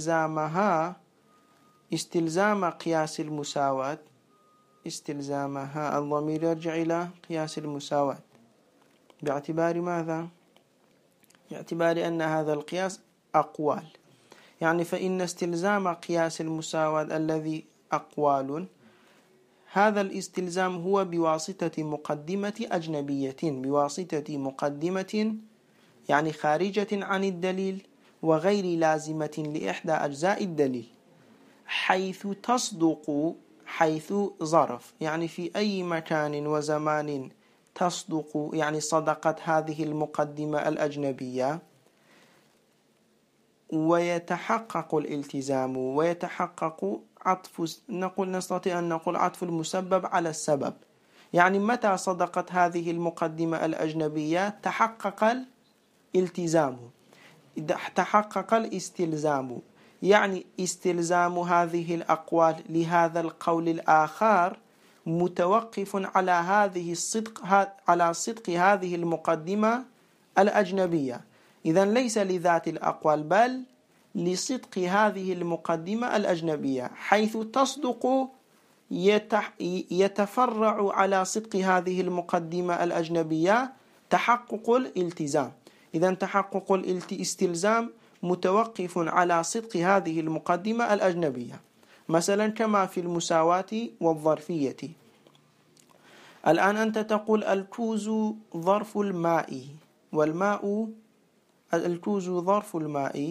استلزام قياس المساواة، استلزامها الضمير يرجع إلى قياس المساواة باعتبار ماذا؟ باعتبار أن هذا القياس أقوال، يعني فإن استلزام قياس المساواة الذي أقوال، هذا الاستلزام هو بواسطة مقدمة أجنبية، بواسطة مقدمة يعني خارجة عن الدليل وغير لازمة لإحدى أجزاء الدليل، حيث تصدق، حيث ظرف يعني في أي مكان وزمان تصدق، يعني صدقت هذه المقدمة الأجنبية، ويتحقق الالتزام، ويتحقق نستطيع أن نقول عطف المسبب على السبب، يعني متى صدقت هذه المقدمة الأجنبية تحقق الالتزام، تحقق الاستلزام، يعني استلزام هذه الأقوال لهذا القول الآخر متوقف على على صدق هذه المقدمة الأجنبية. إذن ليس لذات الأقوال بل لصدق هذه المقدمة الأجنبية، حيث تصدق يتفرع على صدق هذه المقدمة الأجنبية تحقق الالتزام. إذن تحقق الاستلزام متوقف على صدق هذه المقدمة الأجنبية، مثلا كما في المساواة والظرفية. الآن أنت تقول الكوز ظرف الماء، والماء الكوز ظرف الماء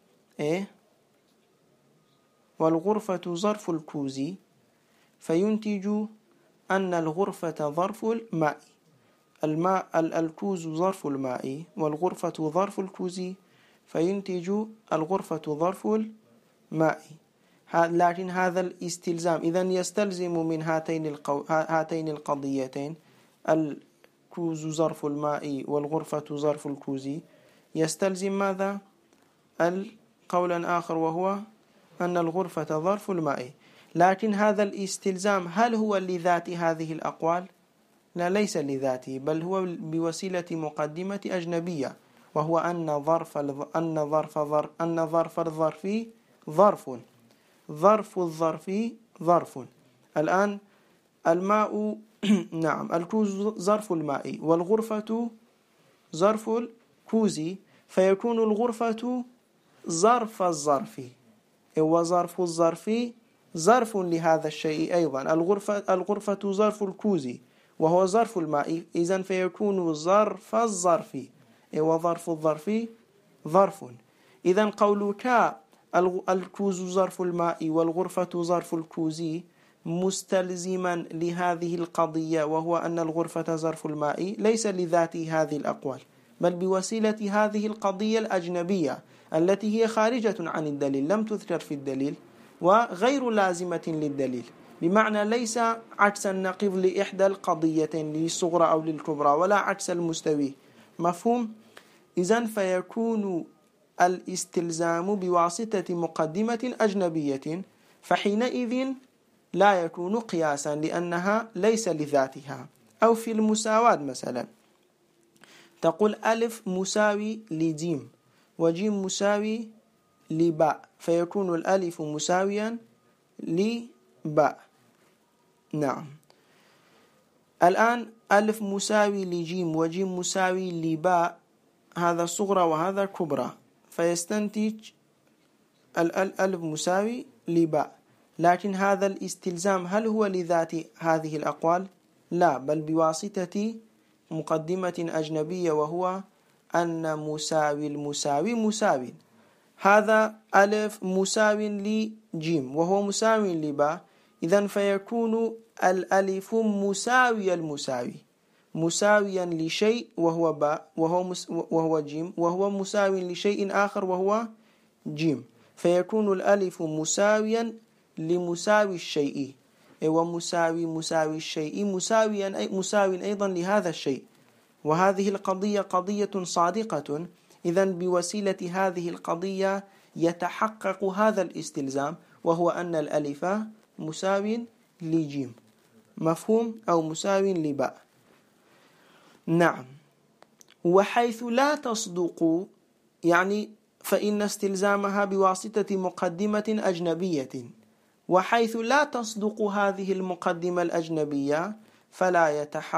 والغرفة ظرف الكوز، فينتج أن الغرفة ظرف الماء، الكوز ظرف الماء والغرفة ظرف الكوز، فينتج الغرفة ظرف الماء. لكن هذا الاستلزام إذن يستلزم من هاتين القضيتين، الكوز ظرف الماء والغرفة ظرف الكوز، يستلزم ماذا؟ القول الآخر وهو أن الغرفة ظرف الماء. لكن هذا الاستلزام هل هو لذات هذه الأقوال؟ لا، ليس لذاته بل هو بوسيلة مقدمة أجنبية، وهو أن ظرف الظرف ظرف، ظرف الظرف ظرف. الآن الماء نعم الكوز ظرف الماء، والغرفة ظرف الكوز، فيكون الغرفة ظرف الظرف، وظرف الظرف ظرف لهذا الشيء أيضا. الغرفة ظرف الكوز وهو ظرف الماء، إذن فيكون ظرف الظرف، وظرف الظرف ظرف. إذن قولك الكوز ظرف الماء والغرفة ظرف الكوز مستلزما لهذه القضية، وهو أن الغرفة ظرف الماء، ليس لذات هذه الأقوال، بل بوسيلة هذه القضية الأجنبية التي هي خارجة عن الدليل، لم تذكر في الدليل وغير لازمة للدليل، بمعنى ليس عكس النقيض لإحدى القضيتين، للصغرى أو للكبرى، ولا عكس المستوي. مفهوم؟ إذن فيكون الاستلزام بواسطة مقدمة أجنبية، فحينئذ لا يكون قياسا لأنها ليس لذاتها. أو في المساواة مثلا تقول ألف مساوي لجيم وجيم مساوي لباء، فيكون الألف مساويا لباء. نعم. الآن ألف مساوي لجيم وجيم مساوي لباء، هذا صغرى وهذا كبرى، فيستنتج الألف مساوي لباء. لكن هذا الاستلزام هل هو لذات هذه الأقوال؟ لا، بل بواسطة مقدمة أجنبية، وهو أن مساوي المساوي مساوي. هذا ألف مساوي لجيم وهو مساوي لباء، إذن فيكون الألف مساوي المساوي، مساويا لشيء وهو باء وهو جيم، وهو مساوي لشيء آخر وهو جيم، فيكون الألف مساويا لمساوي الشيء، ومساوي الشيء مساوي أيضا لهذا الشيء. وهذه القضية قضية صادقة، إذن بوسيلة هذه القضية يتحقق هذا الاستلزام، وهو أن الألف مساوي لجيم. مفهوم؟ أو مساوي لباء. نعم. وحيث لا تصدق يعني فإن استلزامها بواسطة مقدمة أجنبية، وحيث لا تصدق هذه المقدمة الأجنبية فلا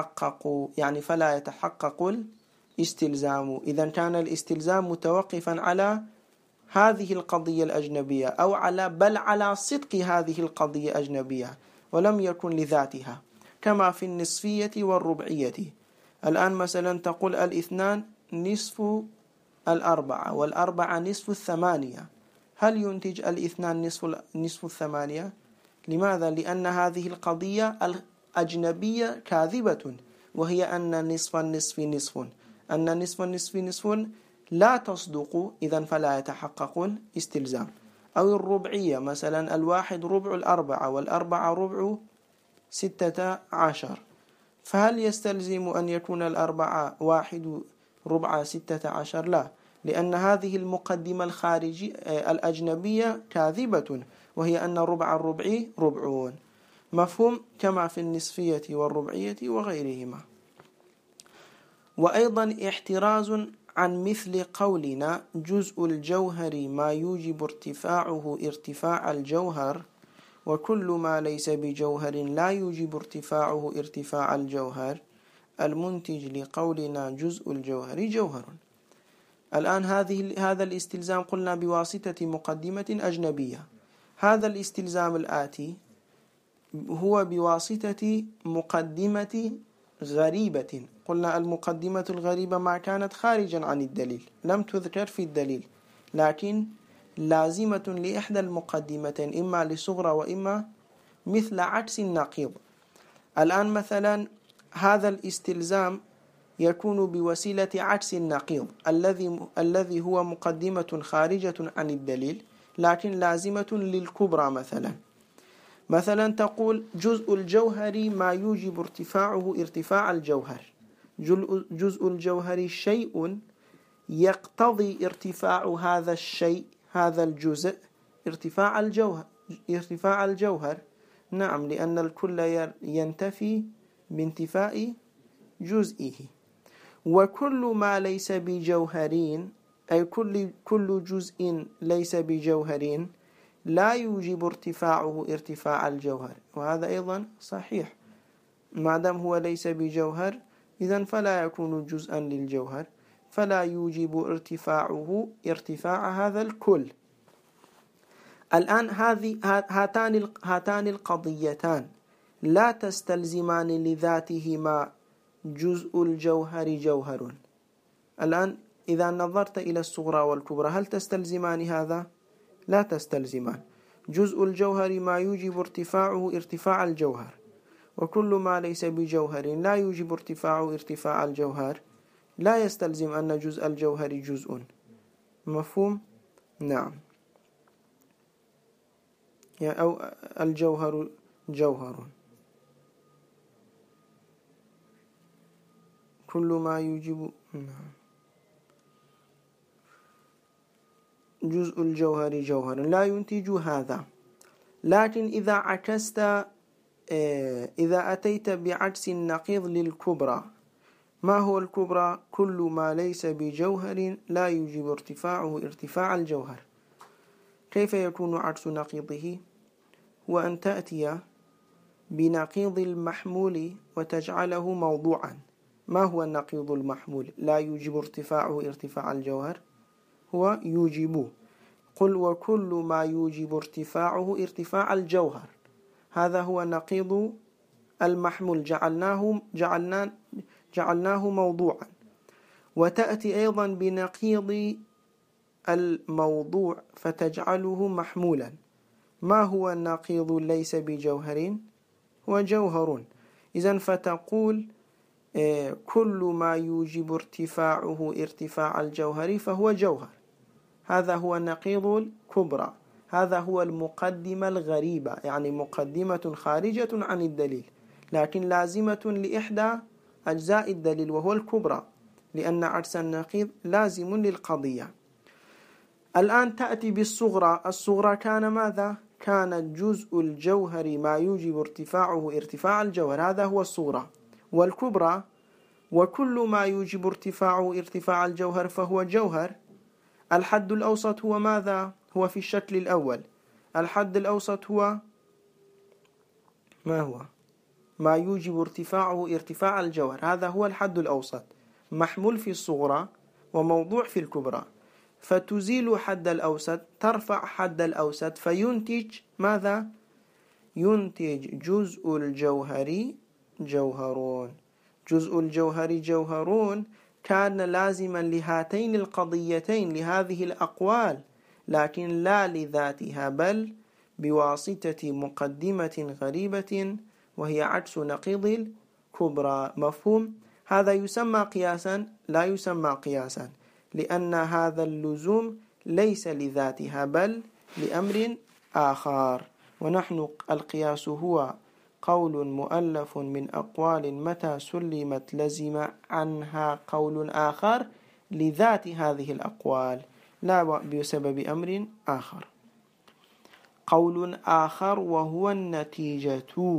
يتحقق الاستلزام. إذا كان الاستلزام متوقفا على هذه القضية الأجنبية، أو على صدق هذه القضية الأجنبية، ولم يكن لذاتها، كما في النصفية والربعية. الآن مثلا تقول الاثنان نصف الأربعة والأربعة نصف الثمانية، هل ينتج الاثنان نصف الثمانية؟ لماذا؟ لأن هذه القضية الأجنبية كاذبة، وهي أن نصف النصف نصف، أن نصف النصف نصف لا تصدق، إذن فلا يتحقق الاستلزام. أو الربعية مثلا الواحد ربع الأربعة والأربعة ربع 16، فهل يستلزم أن يكون الأربعة واحد ربع 16؟ لا، لأن هذه المقدمة الخارجية الأجنبية كاذبة، وهي أن ربع الربع ربعون. مفهوم؟ كما في النصفية والربعية وغيرهما. وأيضا احتراز عن مثل قولنا جزء الجوهر ما يوجب ارتفاعه ارتفاع الجوهر، وكل ما ليس بجوهر لا يوجب ارتفاعه ارتفاع الجوهر، المنتج لقولنا جزء الجوهر جوهر. الآن هذا الاستلزام قلنا بواسطة مقدمة أجنبية. هذا الاستلزام الآتي هو بواسطة مقدمة غريبة. قلنا المقدمة الغريبة ما كانت خارجا عن الدليل، لم تذكر في الدليل، لكن لازمة لإحدى المقدمتين، إما لصغرى وإما مثل عكس النقيض. الآن مثلا هذا الاستلزام يكون بوسيلة عكس النقيض الذي هو مقدمة خارجة عن الدليل لكن لازمة للكبرى. مثلا تقول جزء الجوهر ما يوجب ارتفاعه ارتفاع الجوهر. جزء الجوهر شيء يقتضي ارتفاع هذا الشيء، هذا الجزء، ارتفاع الجوهر. نعم، لأن الكل ينتفي بانتفاء جزئه. وكل ما ليس بجوهرين أي كل جزء ليس بجوهرين لا يوجب ارتفاعه ارتفاع الجوهر. وهذا أيضا صحيح، ما دام هو ليس بجوهر إذن فلا يكون جزءا للجوهر، فلا يوجب ارتفاعه ارتفاع هذا الكل. الآن هاتان القضيتان لا تستلزمان لذاتهما جزء الجوهر جوهر. الآن إذا نظرت إلى الصغرى والكبرى هل تستلزمان هذا؟ لا تستلزمان. جزء الجوهر ما يوجب ارتفاعه ارتفاع الجوهر، وكل ما ليس بجوهر لا يوجب ارتفاعه ارتفاع الجوهر، لا يستلزم أن جزء الجوهر جزء. مفهوم؟ نعم. أو الجوهر جوهر، كل ما يوجب جزء الجوهر جوهر لا ينتج هذا. لكن إذا عكست، إذا أتيت بعكس النقيض للكبرى، ما هو الكبرى؟ كل ما ليس بجوهر لا يوجب ارتفاعه ارتفاع الجوهر. كيف يكون عكس نقيضه؟ هو أن تأتي بنقيض المحمول وتجعله موضوعا. ما هو النقيض المحمول لا يوجب ارتفاعه ارتفاع الجوهر؟ هو يوجبه. قل وكل ما يوجب ارتفاعه ارتفاع الجوهر، هذا هو نقيض المحمول، جعلناه موضوعا. وتأتي أيضا بنقيض الموضوع فتجعله محمولا. ما هو النقيض ليس بجوهر؟ هو جوهر. إذن فتقول كل ما يوجب ارتفاعه ارتفاع الجوهر فهو جوهر. هذا هو النقيض الكبرى، هذا هو المقدمة الغريبة، يعني مقدمة خارجة عن الدليل لكن لازمة لإحدى أجزاء الدليل وهو الكبرى، لأن عكس النقيض لازم للقضية. الآن تأتي بالصغرى. الصغرى كان ماذا؟ كان جزء الجوهر ما يوجب ارتفاعه ارتفاع الجوهر، هذا هو الصغرى. والكبرى وكل ما يوجب ارتفاعه ارتفاع الجوهر فهو جوهر. الحد الأوسط هو ماذا؟ هو في الشكل الأول. الحد الأوسط هو ما هو؟ ما يوجب ارتفاعه ارتفاع الجوهر، هذا هو الحد الأوسط، محمول في الصغرى وموضوع في الكبرى. فتزيل حد الأوسط، ترفع حد الأوسط، فينتج ماذا؟ ينتج جزء الجوهر جوهرون. جزء الجوهر جوهرون كان لازما لهاتين القضيتين، لهذه الأقوال، لكن لا لذاتها بل بواسطة مقدمة غريبة وهي عكس نقيض الكبرى. مفهوم؟ هذا يسمى قياسا؟ لا يسمى قياسا، لأن هذا اللزوم ليس لذاتها بل لأمر آخر. ونحن القياس هو قول مؤلف من أقوال متى سلمت لزم عنها قول آخر لذات هذه الأقوال لا بسبب أمر آخر. قول آخر وهو النتيجة.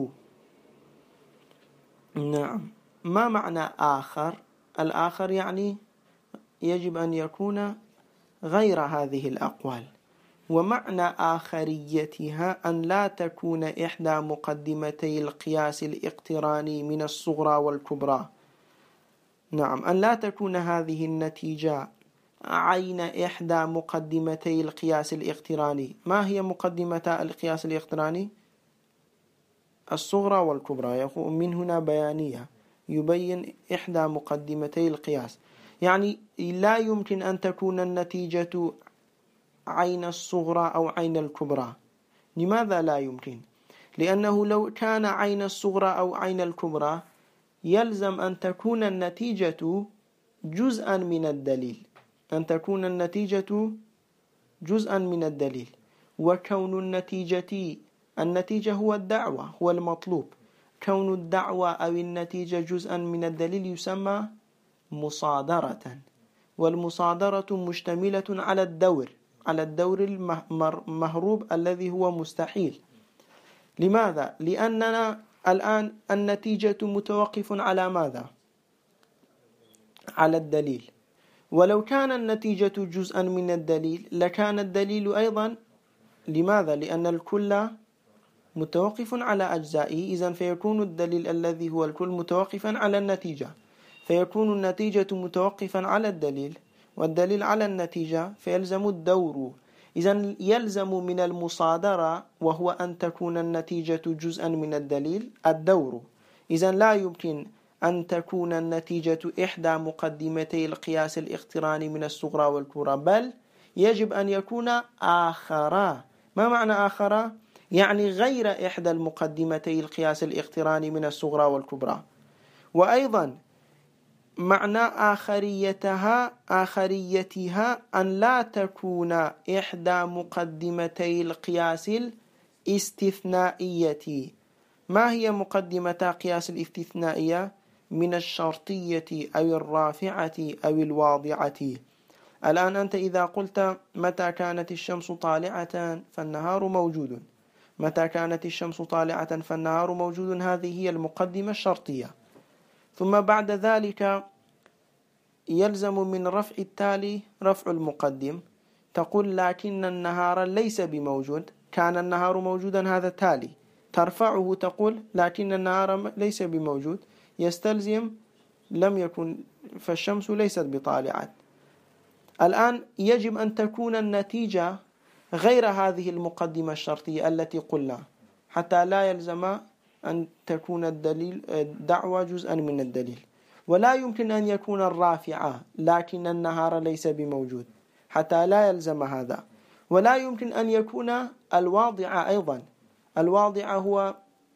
نعم. ما معنى آخر؟ الآخر يعني يجب أن يكون غير هذه الأقوال. ومعنى آخريتها أن لا تكون إحدى مقدمتي القياس الاقتراني من الصغرى والكبرى. نعم، أن لا تكون هذه النتيجة عين إحدى مقدمتي القياس الاقتراني. ما هي مقدمتا القياس الاقتراني؟ الصغرى والكبرى. يقول من هنا بيانية يبين إحدى مقدمتي القياس، يعني لا يمكن أن تكون النتيجة عين الصغرى أو عين الكبرى. لماذا لا يمكن؟ لأنه لو كان عين الصغرى أو عين الكبرى يلزم أن تكون النتيجة جزءا من الدليل، أن تكون النتيجة جزءا من الدليل. وكون النتيجة هو الدعوة، هو المطلوب. كون الدعوة أو النتيجة جزءا من الدليل يسمى مصادرة، والمصادرة مشتملة على الدور المهروب الذي هو مستحيل. لماذا؟ لأننا الآن النتيجة متوقف على ماذا؟ على الدليل. ولو كان النتيجة جزءا من الدليل لكان الدليل أيضا. لماذا؟ لأن الكل متوقف على أجزائه، إذن فيكون الدليل الذي هو الكل متوقفا على النتيجة، فيكون النتيجة متوقفا على الدليل والدليل على النتيجة، فيلزم الدور. إذن يلزم من المصادرة وهو أن تكون النتيجة جزءا من الدليل الدور. إذن لا يمكن أن تكون النتيجة إحدى مقدمتي القياس الاقتراني من الصغرى والكبرى، بل يجب أن يكون آخرا. ما معنى آخرا؟ يعني غير إحدى المقدمتي القياس الاقتراني من الصغرى والكبرى. وأيضا معنى آخريتها أن لا تكون إحدى مقدمتي القياس الاستثنائية. ما هي مقدمتا قياس الاستثنائية؟ من الشرطية أو الرافعة أو الواضعة. الآن أنت إذا قلت متى كانت الشمس طالعة فالنهار موجود، متى كانت الشمس طالعة فالنهار موجود، هذه هي المقدمة الشرطية. ثم بعد ذلك يلزم من رفع التالي رفع المقدم. تقول لكن النهار ليس بموجود، كان النهار موجودا، هذا تالي. ترفعه تقول لكن النهار ليس بموجود، يستلزم لم يكن، فالشمس ليست بطالعة. الآن يجب أن تكون النتيجة غير هذه المقدمة الشرطية التي قلنا، حتى لا يلزم أن تكون الدعوة جزءا من الدليل. ولا يمكن أن يكون الرافعة لكن النهار ليس بموجود، حتى لا يلزم هذا. ولا يمكن أن يكون الواضع أيضا. الواضع هو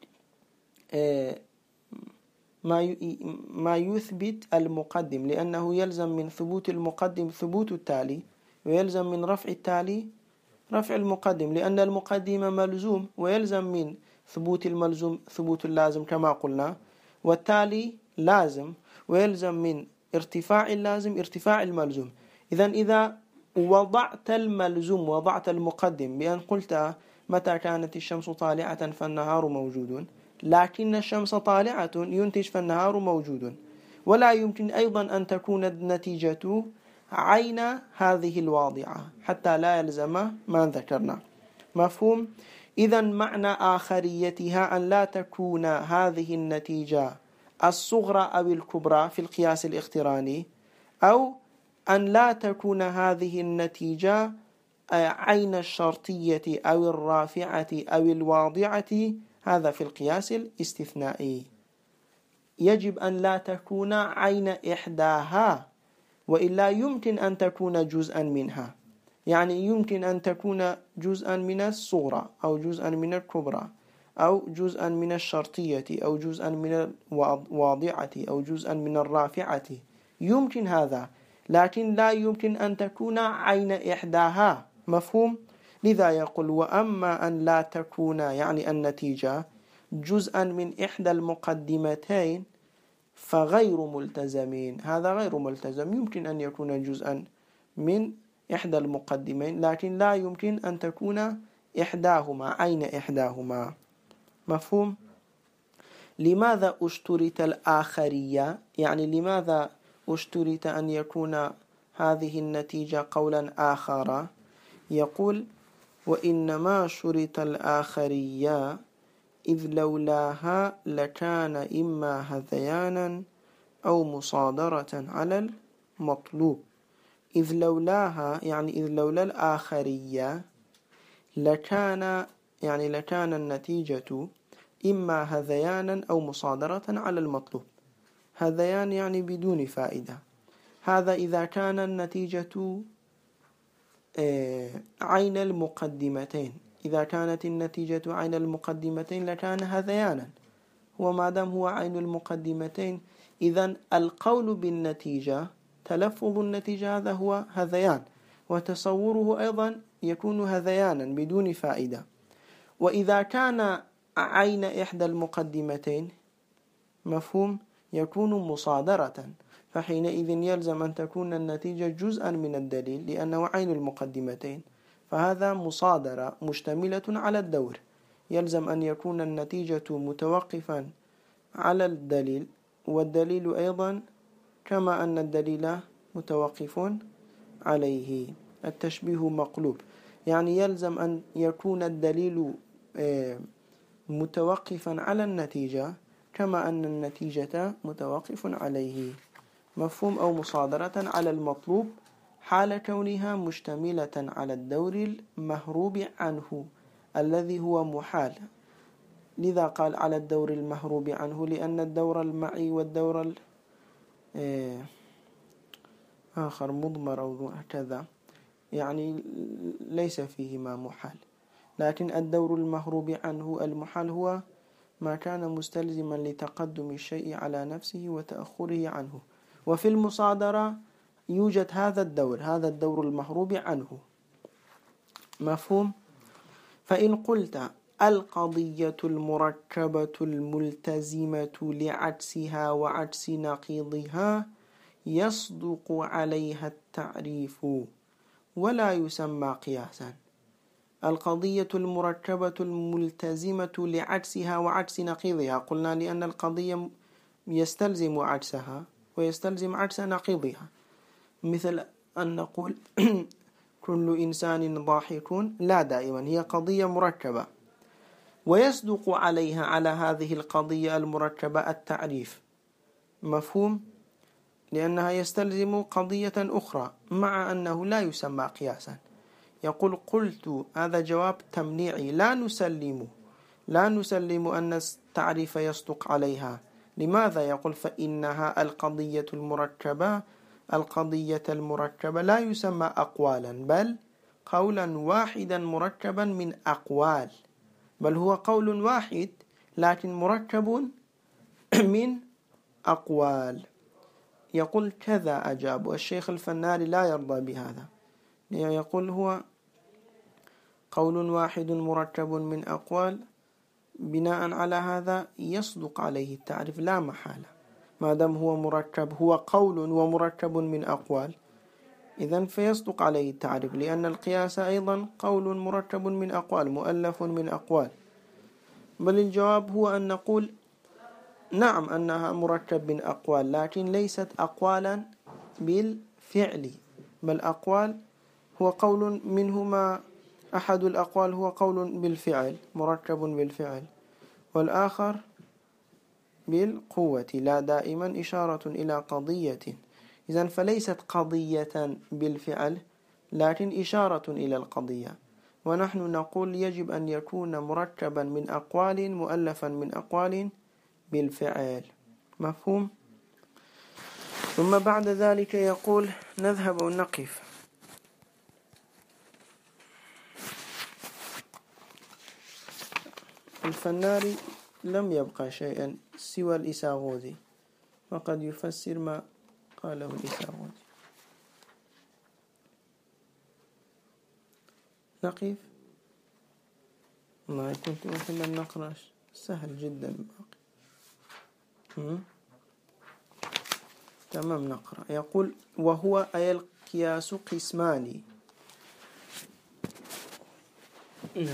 ما يثبت المقدم، لأنه يلزم من ثبوت المقدم ثبوت التالي، ويلزم من رفع التالي رفع المقدم، لأن المقدم ملزوم، ويلزم من ثبوت الملزوم ثبوت اللازم كما قلنا، والتالي لازم، ويلزم من ارتفاع اللازم ارتفاع الملزوم. إذا وضعت الملزوم وضعت المقدم بأن قلت متى كانت الشمس طالعة فالنهار موجود، لكن الشمس طالعة ينتج فالنهار موجود. ولا يمكن أيضا أن تكون النتيجة عين هذه الواضعة، حتى لا يلزم ما ذكرنا. مفهوم؟ إذا معنى آخريتها أن لا تكون هذه النتيجة الصغرى أو الكبرى في القياس الاقتراني، أو أن لا تكون هذه النتيجة عين الشرطية أو الرافعة أو الواضعة، هذا في القياس الاستثنائي. يجب أن لا تكون عين إحداها، وإلا يمكن أن تكون جزءا منها. يعني يمكن أن تكون جزءا من الصغرى أو جزءا من الكبرى أو جزءا من الشرطية أو جزءا من الواضعة أو جزءا من الرافعة، يمكن هذا، لكن لا يمكن أن تكون عين إحداها. مفهوم؟ لذا يقول وأما أن لا تكون يعني النتيجة جزءا من إحدى المقدمتين فغير ملتزمين. هذا غير ملتزم، يمكن أن يكون جزءا من إحدى المقدمين، لكن لا يمكن أن تكون إحداهما عين إحداهما. مفهوم؟ لماذا اشترط الآخرية؟ يعني لماذا اشترط أن يكون هذه النتيجة قولا آخر؟ يقول وإنما شرط الآخرية إذ لولاها لكان إما هذيانا أو مصادرة على المطلوب. إذ لولاها يعني إذ لولا الآخرية لكان النتيجة إما هذيانا أو مصادرة على المطلوب. هذيان يعني بدون فائدة. هذا إذا كان النتيجة عين المقدمتين. إذا كانت النتيجة عين المقدمتين لكان هذيانا، وما دام هو عين المقدمتين إذن القول بالنتيجة تلفظ النتيجة هذا هو هذيان، وتصوره أيضا يكون هذيانا بدون فائدة. وإذا كان عين إحدى المقدمتين مفهوم يكون مصادرة، فحينئذ يلزم أن تكون النتيجة جزءا من الدليل لأنه عين المقدمتين، فهذا مصادرة مشتملة على الدور. يلزم أن يكون النتيجة متوقفا على الدليل، والدليل أيضا كما أن الدليل متوقف عليه. التشبيه مقلوب، يعني يلزم أن يكون الدليل متوقفا على النتيجة كما أن النتيجة متوقف عليه. مفهوم؟ أو مصادرة على المطلوب حال كونها مشتملة على الدور المهروب عنه الذي هو محال. لذا قال على الدور المهروب عنه، لأن الدور المعي والدور آخر مضمر أو هكذا، يعني ليس فيهما محال. لكن الدور المهروب عنه المحال هو ما كان مستلزما لتقدم الشيء على نفسه وتأخره عنه. وفي المصادرة يوجد هذا الدور المهروب عنه. مفهوم؟ فإن قلت القضية المركبة الملتزمة لعكسها وعكس نقيضها يصدق عليها التعريف ولا يسمى قياسا. القضية المركبة الملتزمة لعكسها وعكس نقيضها، قلنا لأن القضية يستلزم عكسها ويستلزم عكس نقيضها، مثل أن نقول كل إنسان ضاحك، لا، دائما هي قضية مركبة، ويصدق عليها على هذه القضية المركبة التعريف. مفهوم؟ لأنها يستلزم قضية أخرى مع أنه لا يسمى قياسا. يقول قلت، هذا جواب تمنيعي، لا نسلم أن التعريف يصدق عليها. لماذا؟ يقول فإنها القضية المركبة لا يسمى أقوالا، بل قولا واحدا مركبا من أقوال، بل هو قول واحد لكن مركب من أقوال. يقول كذا أجاب، والشيخ الفناري لا يرضى بهذا، يقول هو قول واحد مركب من أقوال، بناء على هذا يصدق عليه التعريف لا محالة، ما دام هو مركب، هو قول ومركب من أقوال، إذن فيصدق عليه التعريف، لأن القياس أيضا قول مركب من أقوال، مؤلف من أقوال. بل الجواب هو أن نقول نعم أنها مركب من أقوال، لكن ليست أقوالا بالفعل، بل أقوال هو قول منهما، أحد الأقوال هو قول بالفعل مركب بالفعل، والآخر بالقوة، لا دائما إشارة إلى قضية. إذن فليست قضية بالفعل لكن إشارة إلى القضية. ونحن نقول يجب أن يكون مركبا من أقوال مؤلفا من أقوال بالفعل. مفهوم؟ ثم بعد ذلك يقول نذهب ونقف. الفناري لم يبقى شيئا سوى الإساغوذي، وقد يفسر ما قاله الإساغوذي. نقف. ما كنت مثلا نقرأ، سهل جدا باقي. تمام، نقرأ. يقول وهو أي القياس قسمان. نعم.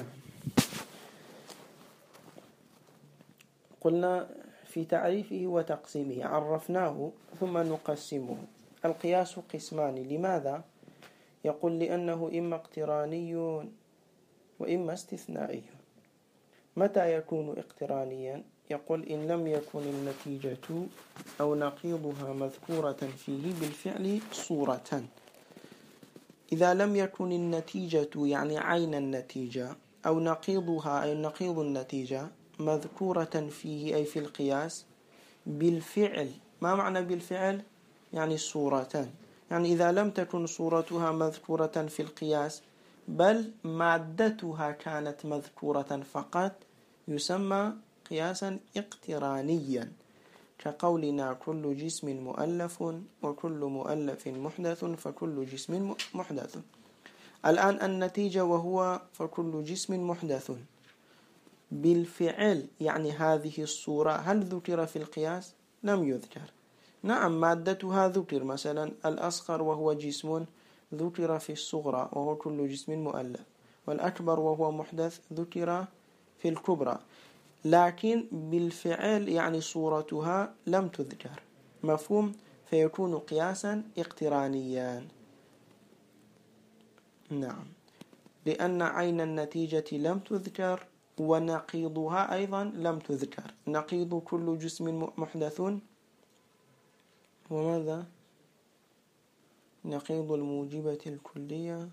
قلنا في تعريفه وتقسيمه عرفناه ثم نقسمه. القياس قسمان، لماذا؟ يقول لأنه إما اقتراني وإما استثنائي. متى يكون اقترانيا؟ يقول إن لم يكن النتيجة أو نقيضها مذكورة فيه بالفعل صورة. إذا لم يكن النتيجة يعني عين النتيجة أو نقيضها أي نقيض النتيجة مذكورة فيه أي في القياس بالفعل. ما معنى بالفعل؟ يعني صورة، يعني إذا لم تكن صورتها مذكورة في القياس بل مادتها كانت مذكورة فقط يسمى قياسا اقترانيا، كقولنا كل جسم مؤلف وكل مؤلف محدث فكل جسم محدث. الآن النتيجة وهو فكل جسم محدث بالفعل، يعني هذه الصورة هل ذكر في القياس؟ لم يذكر. نعم مادتها ذكر، مثلا الأصغر وهو جسم ذكر في الصغرى وهو كل جسم مؤلف، والأكبر وهو محدث ذكر في الكبرى، لكن بالفعل يعني صورتها لم تذكر. مفهوم؟ فيكون قياسا اقترانيا. نعم، لأن عين النتيجة لم تذكر ونقيضها أيضا لم تذكر. نقيض كل جسم محدث، وماذا؟ نقيض الموجبة الكلية.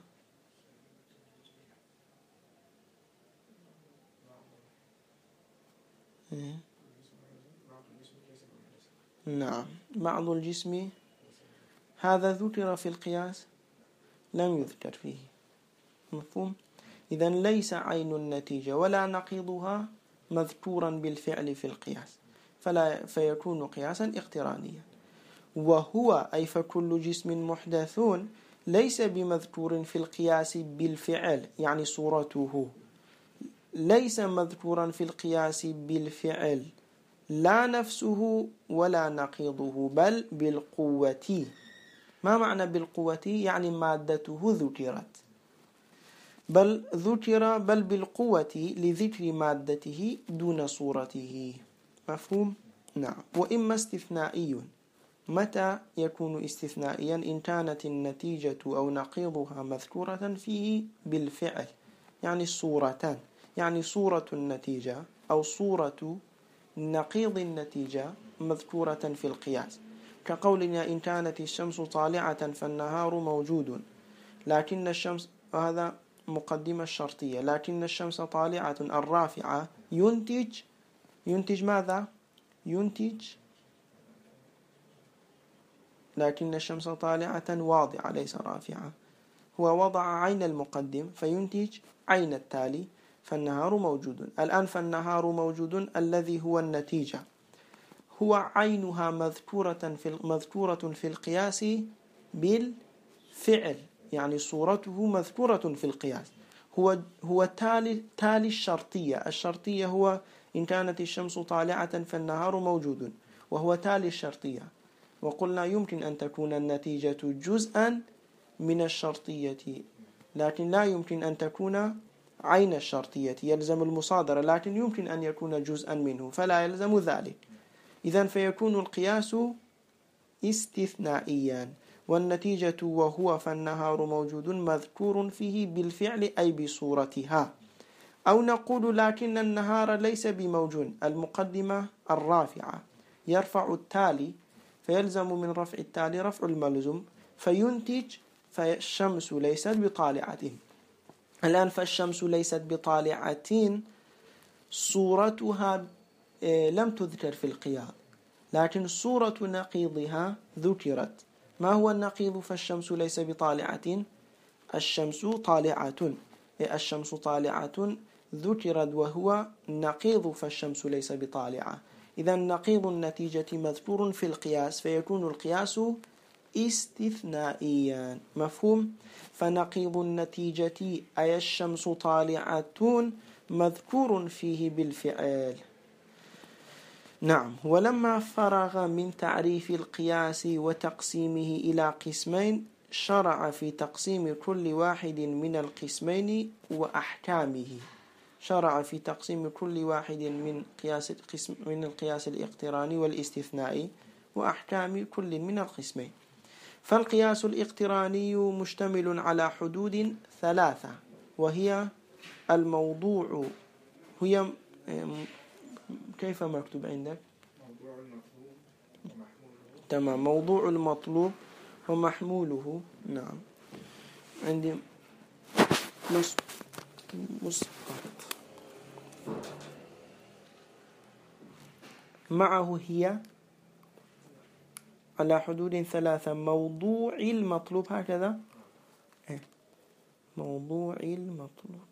نعم، بعض الجسم هذا ذكر في القياس لم يذكر فيه. مفهوم؟ إذن ليس عين النتيجة ولا نقيضها مذكورا بالفعل في القياس، فيكون قياسا اقترانيا. وهو أي فكل جسم محدث ليس بمذكور في القياس بالفعل، يعني صورته ليس مذكورا في القياس بالفعل، لا نفسه ولا نقيضه، بل بالقوة. ما معنى بالقوة؟ يعني مادته ذكرت، بل ذكر بل بالقوة لذكر مادته دون صورته. مفهوم؟ نعم. وإما استثنائي. متى يكون استثنائيا؟ إن كانت النتيجة أو نقيضها مذكورة فيه بالفعل، يعني صورتان، يعني صورة النتيجة أو صورة نقيض النتيجة مذكورة في القياس، كقولنا إن كانت الشمس طالعة فالنهار موجود، لكن الشمس، هذا مقدمة الشرطية، لكن الشمس طالعة الرافعة ينتج ماذا؟ ينتج، لكن الشمس طالعة واضعة ليس رافعة، هو وضع عين المقدم فينتج عين التالي، فالنهار موجود. الآن فالنهار موجود الذي هو النتيجة، هو عينها مذكورة في القياس بالفعل، يعني صورته مذكورة في القياس. هو تالي الشرطية. الشرطية هو إن كانت الشمس طالعة فالنهار موجود، وهو تالي الشرطية. وقلنا يمكن أن تكون النتيجة جزءا من الشرطية، لكن لا يمكن أن تكون عين الشرطية، يلزم المصادرة، لكن يمكن أن يكون جزءا منه فلا يلزم ذلك. إذن فيكون القياس استثنائيا. والنتيجة وهو فالنهار موجود مذكور فيه بالفعل أي بصورتها. أو نقول لكن النهار ليس بموجود، المقدمة الرافعة يرفع التالي، فيلزم من رفع التالي رفع الملزوم، فينتج، فالشمس ليست بطالعة. الآن فالشمس ليست بطالعة صورتها لم تذكر في القياس، لكن صورة نقيضها ذكرت. ما هو النقيض؟ فالشمس ليس بطالعة، الشمس طالعة، الشمس طالعة ذكرت وهو نقيض فالشمس ليس بطالعة. إذا نقيض النتيجة مذكور في القياس، فيكون القياس استثنائيا. مفهوم؟ فنقيض النتيجة أي الشمس طالعة مذكور فيه بالفعل. نعم. ولما فرغ من تعريف القياس وتقسيمه إلى قسمين، شرع في تقسيم كل واحد من القسمين وأحكامه. شرع في تقسيم كل واحد من القياس الاقتراني والاستثنائي وأحكام كل من القسمين. فالقياس الاقتراني مشتمل على حدود ثلاثة، وهي الموضوع، هي كيف مكتوب عندك؟ موضوع المطلوب ومحموله. تمام، موضوع المطلوب ومحموله. نعم، عندي مسقط معه هي على حدود ثلاثة. موضوع المطلوب، هكذا موضوع المطلوب،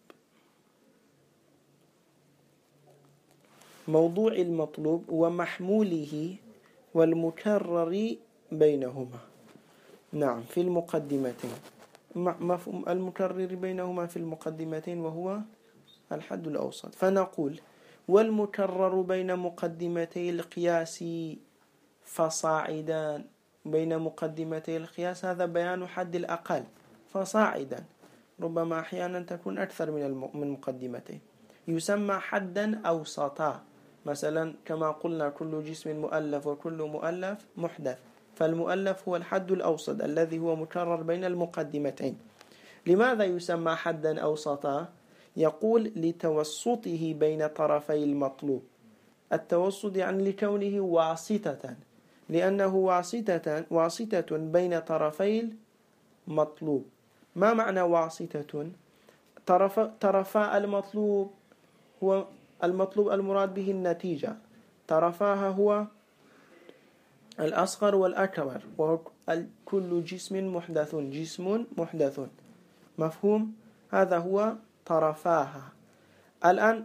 موضوع المطلوب ومحموله والمكرر بينهما. نعم، في المقدمتين. مفهوم المكرر بينهما في المقدمتين وهو الحد الأوسط. فنقول والمكرر بين مقدمتي القياس فصاعدا. بين مقدمتي القياس هذا بيان حد الأقل، فصاعدا ربما أحيانا تكون أكثر من مقدمتين، يسمى حدا أوسطا. مثلا كما قلنا كل جسم مؤلف وكل مؤلف محدث، فالمؤلف هو الحد الأوسط الذي هو مكرر بين المقدمتين. لماذا يسمى حدا أوسطا؟ يقول لتوسطه بين طرفي المطلوب. التوسط يعني لكونه واسطة، لأنه واسطة بين طرفي المطلوب. ما معنى واسطة؟ طرفا المطلوب هو المطلوب المراد به النتيجة، طرفاها هو الأصغر والأكبر، وكل جسم محدث. مفهوم؟ هذا هو طرفاها. الآن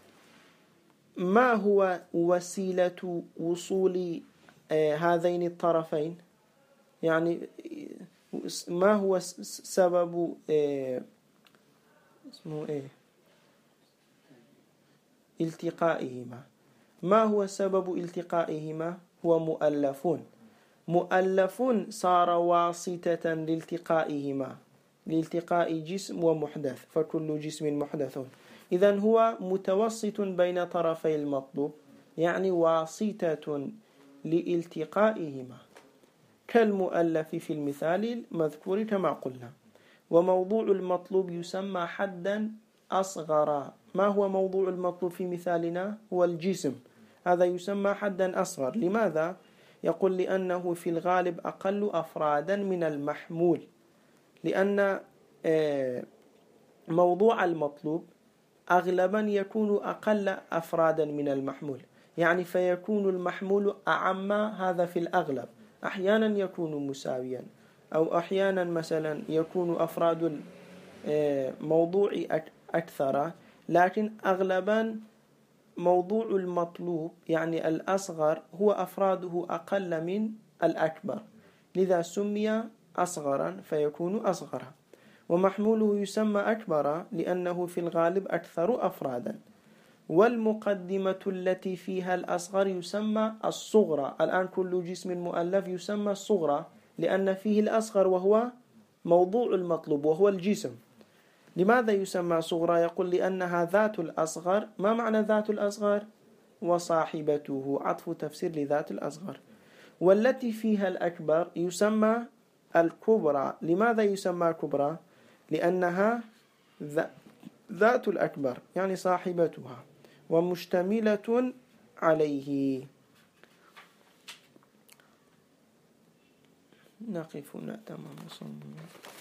ما هو وسيلة وصول هذين الطرفين؟ يعني ما هو سبب التقائهما؟ ما هو سبب التقائهما؟ هو مؤلف صار واسطة لالتقائهما، لالتقاء جسم ومحدث، فكل جسم محدث. إذن هو متوسط بين طرفي المطلوب، يعني واسطة لالتقائهما، كالمؤلف في المثال المذكور كما قلنا. وموضوع المطلوب يسمى حدا أصغر. ما هو موضوع المطلوب في مثالنا؟ هو الجسم، هذا يسمى حدا أصغر. لماذا؟ يقول لأنه في الغالب أقل أفرادا من المحمول، لأن موضوع المطلوب أغلبا يكون أقل أفرادا من المحمول، يعني فيكون المحمول أعم. هذا في الأغلب، أحيانا يكون مساويا، أو أحيانا مثلا يكون أفراد الموضوع أكثر، لكن أغلبا موضوع المطلوب يعني الأصغر هو أفراده أقل من الأكبر، لذا سمي أصغرا فيكون أصغر. ومحموله يسمى أكبر لأنه في الغالب أكثر أفرادا. والمقدمة التي فيها الأصغر يسمى الصغرى. الآن كل جسم مؤلف يسمى الصغرى لأن فيه الأصغر وهو موضوع المطلوب وهو الجسم. لماذا يسمى صغرى؟ يقول لأنها ذات الأصغر. ما معنى ذات الأصغر؟ وصاحبته، عطف تفسير لذات الأصغر. والتي فيها الأكبر يسمى الكبرى. لماذا يسمى كبرى؟ لأنها ذات الأكبر يعني صاحبتها ومشتملة عليه. نقف هنا تمام.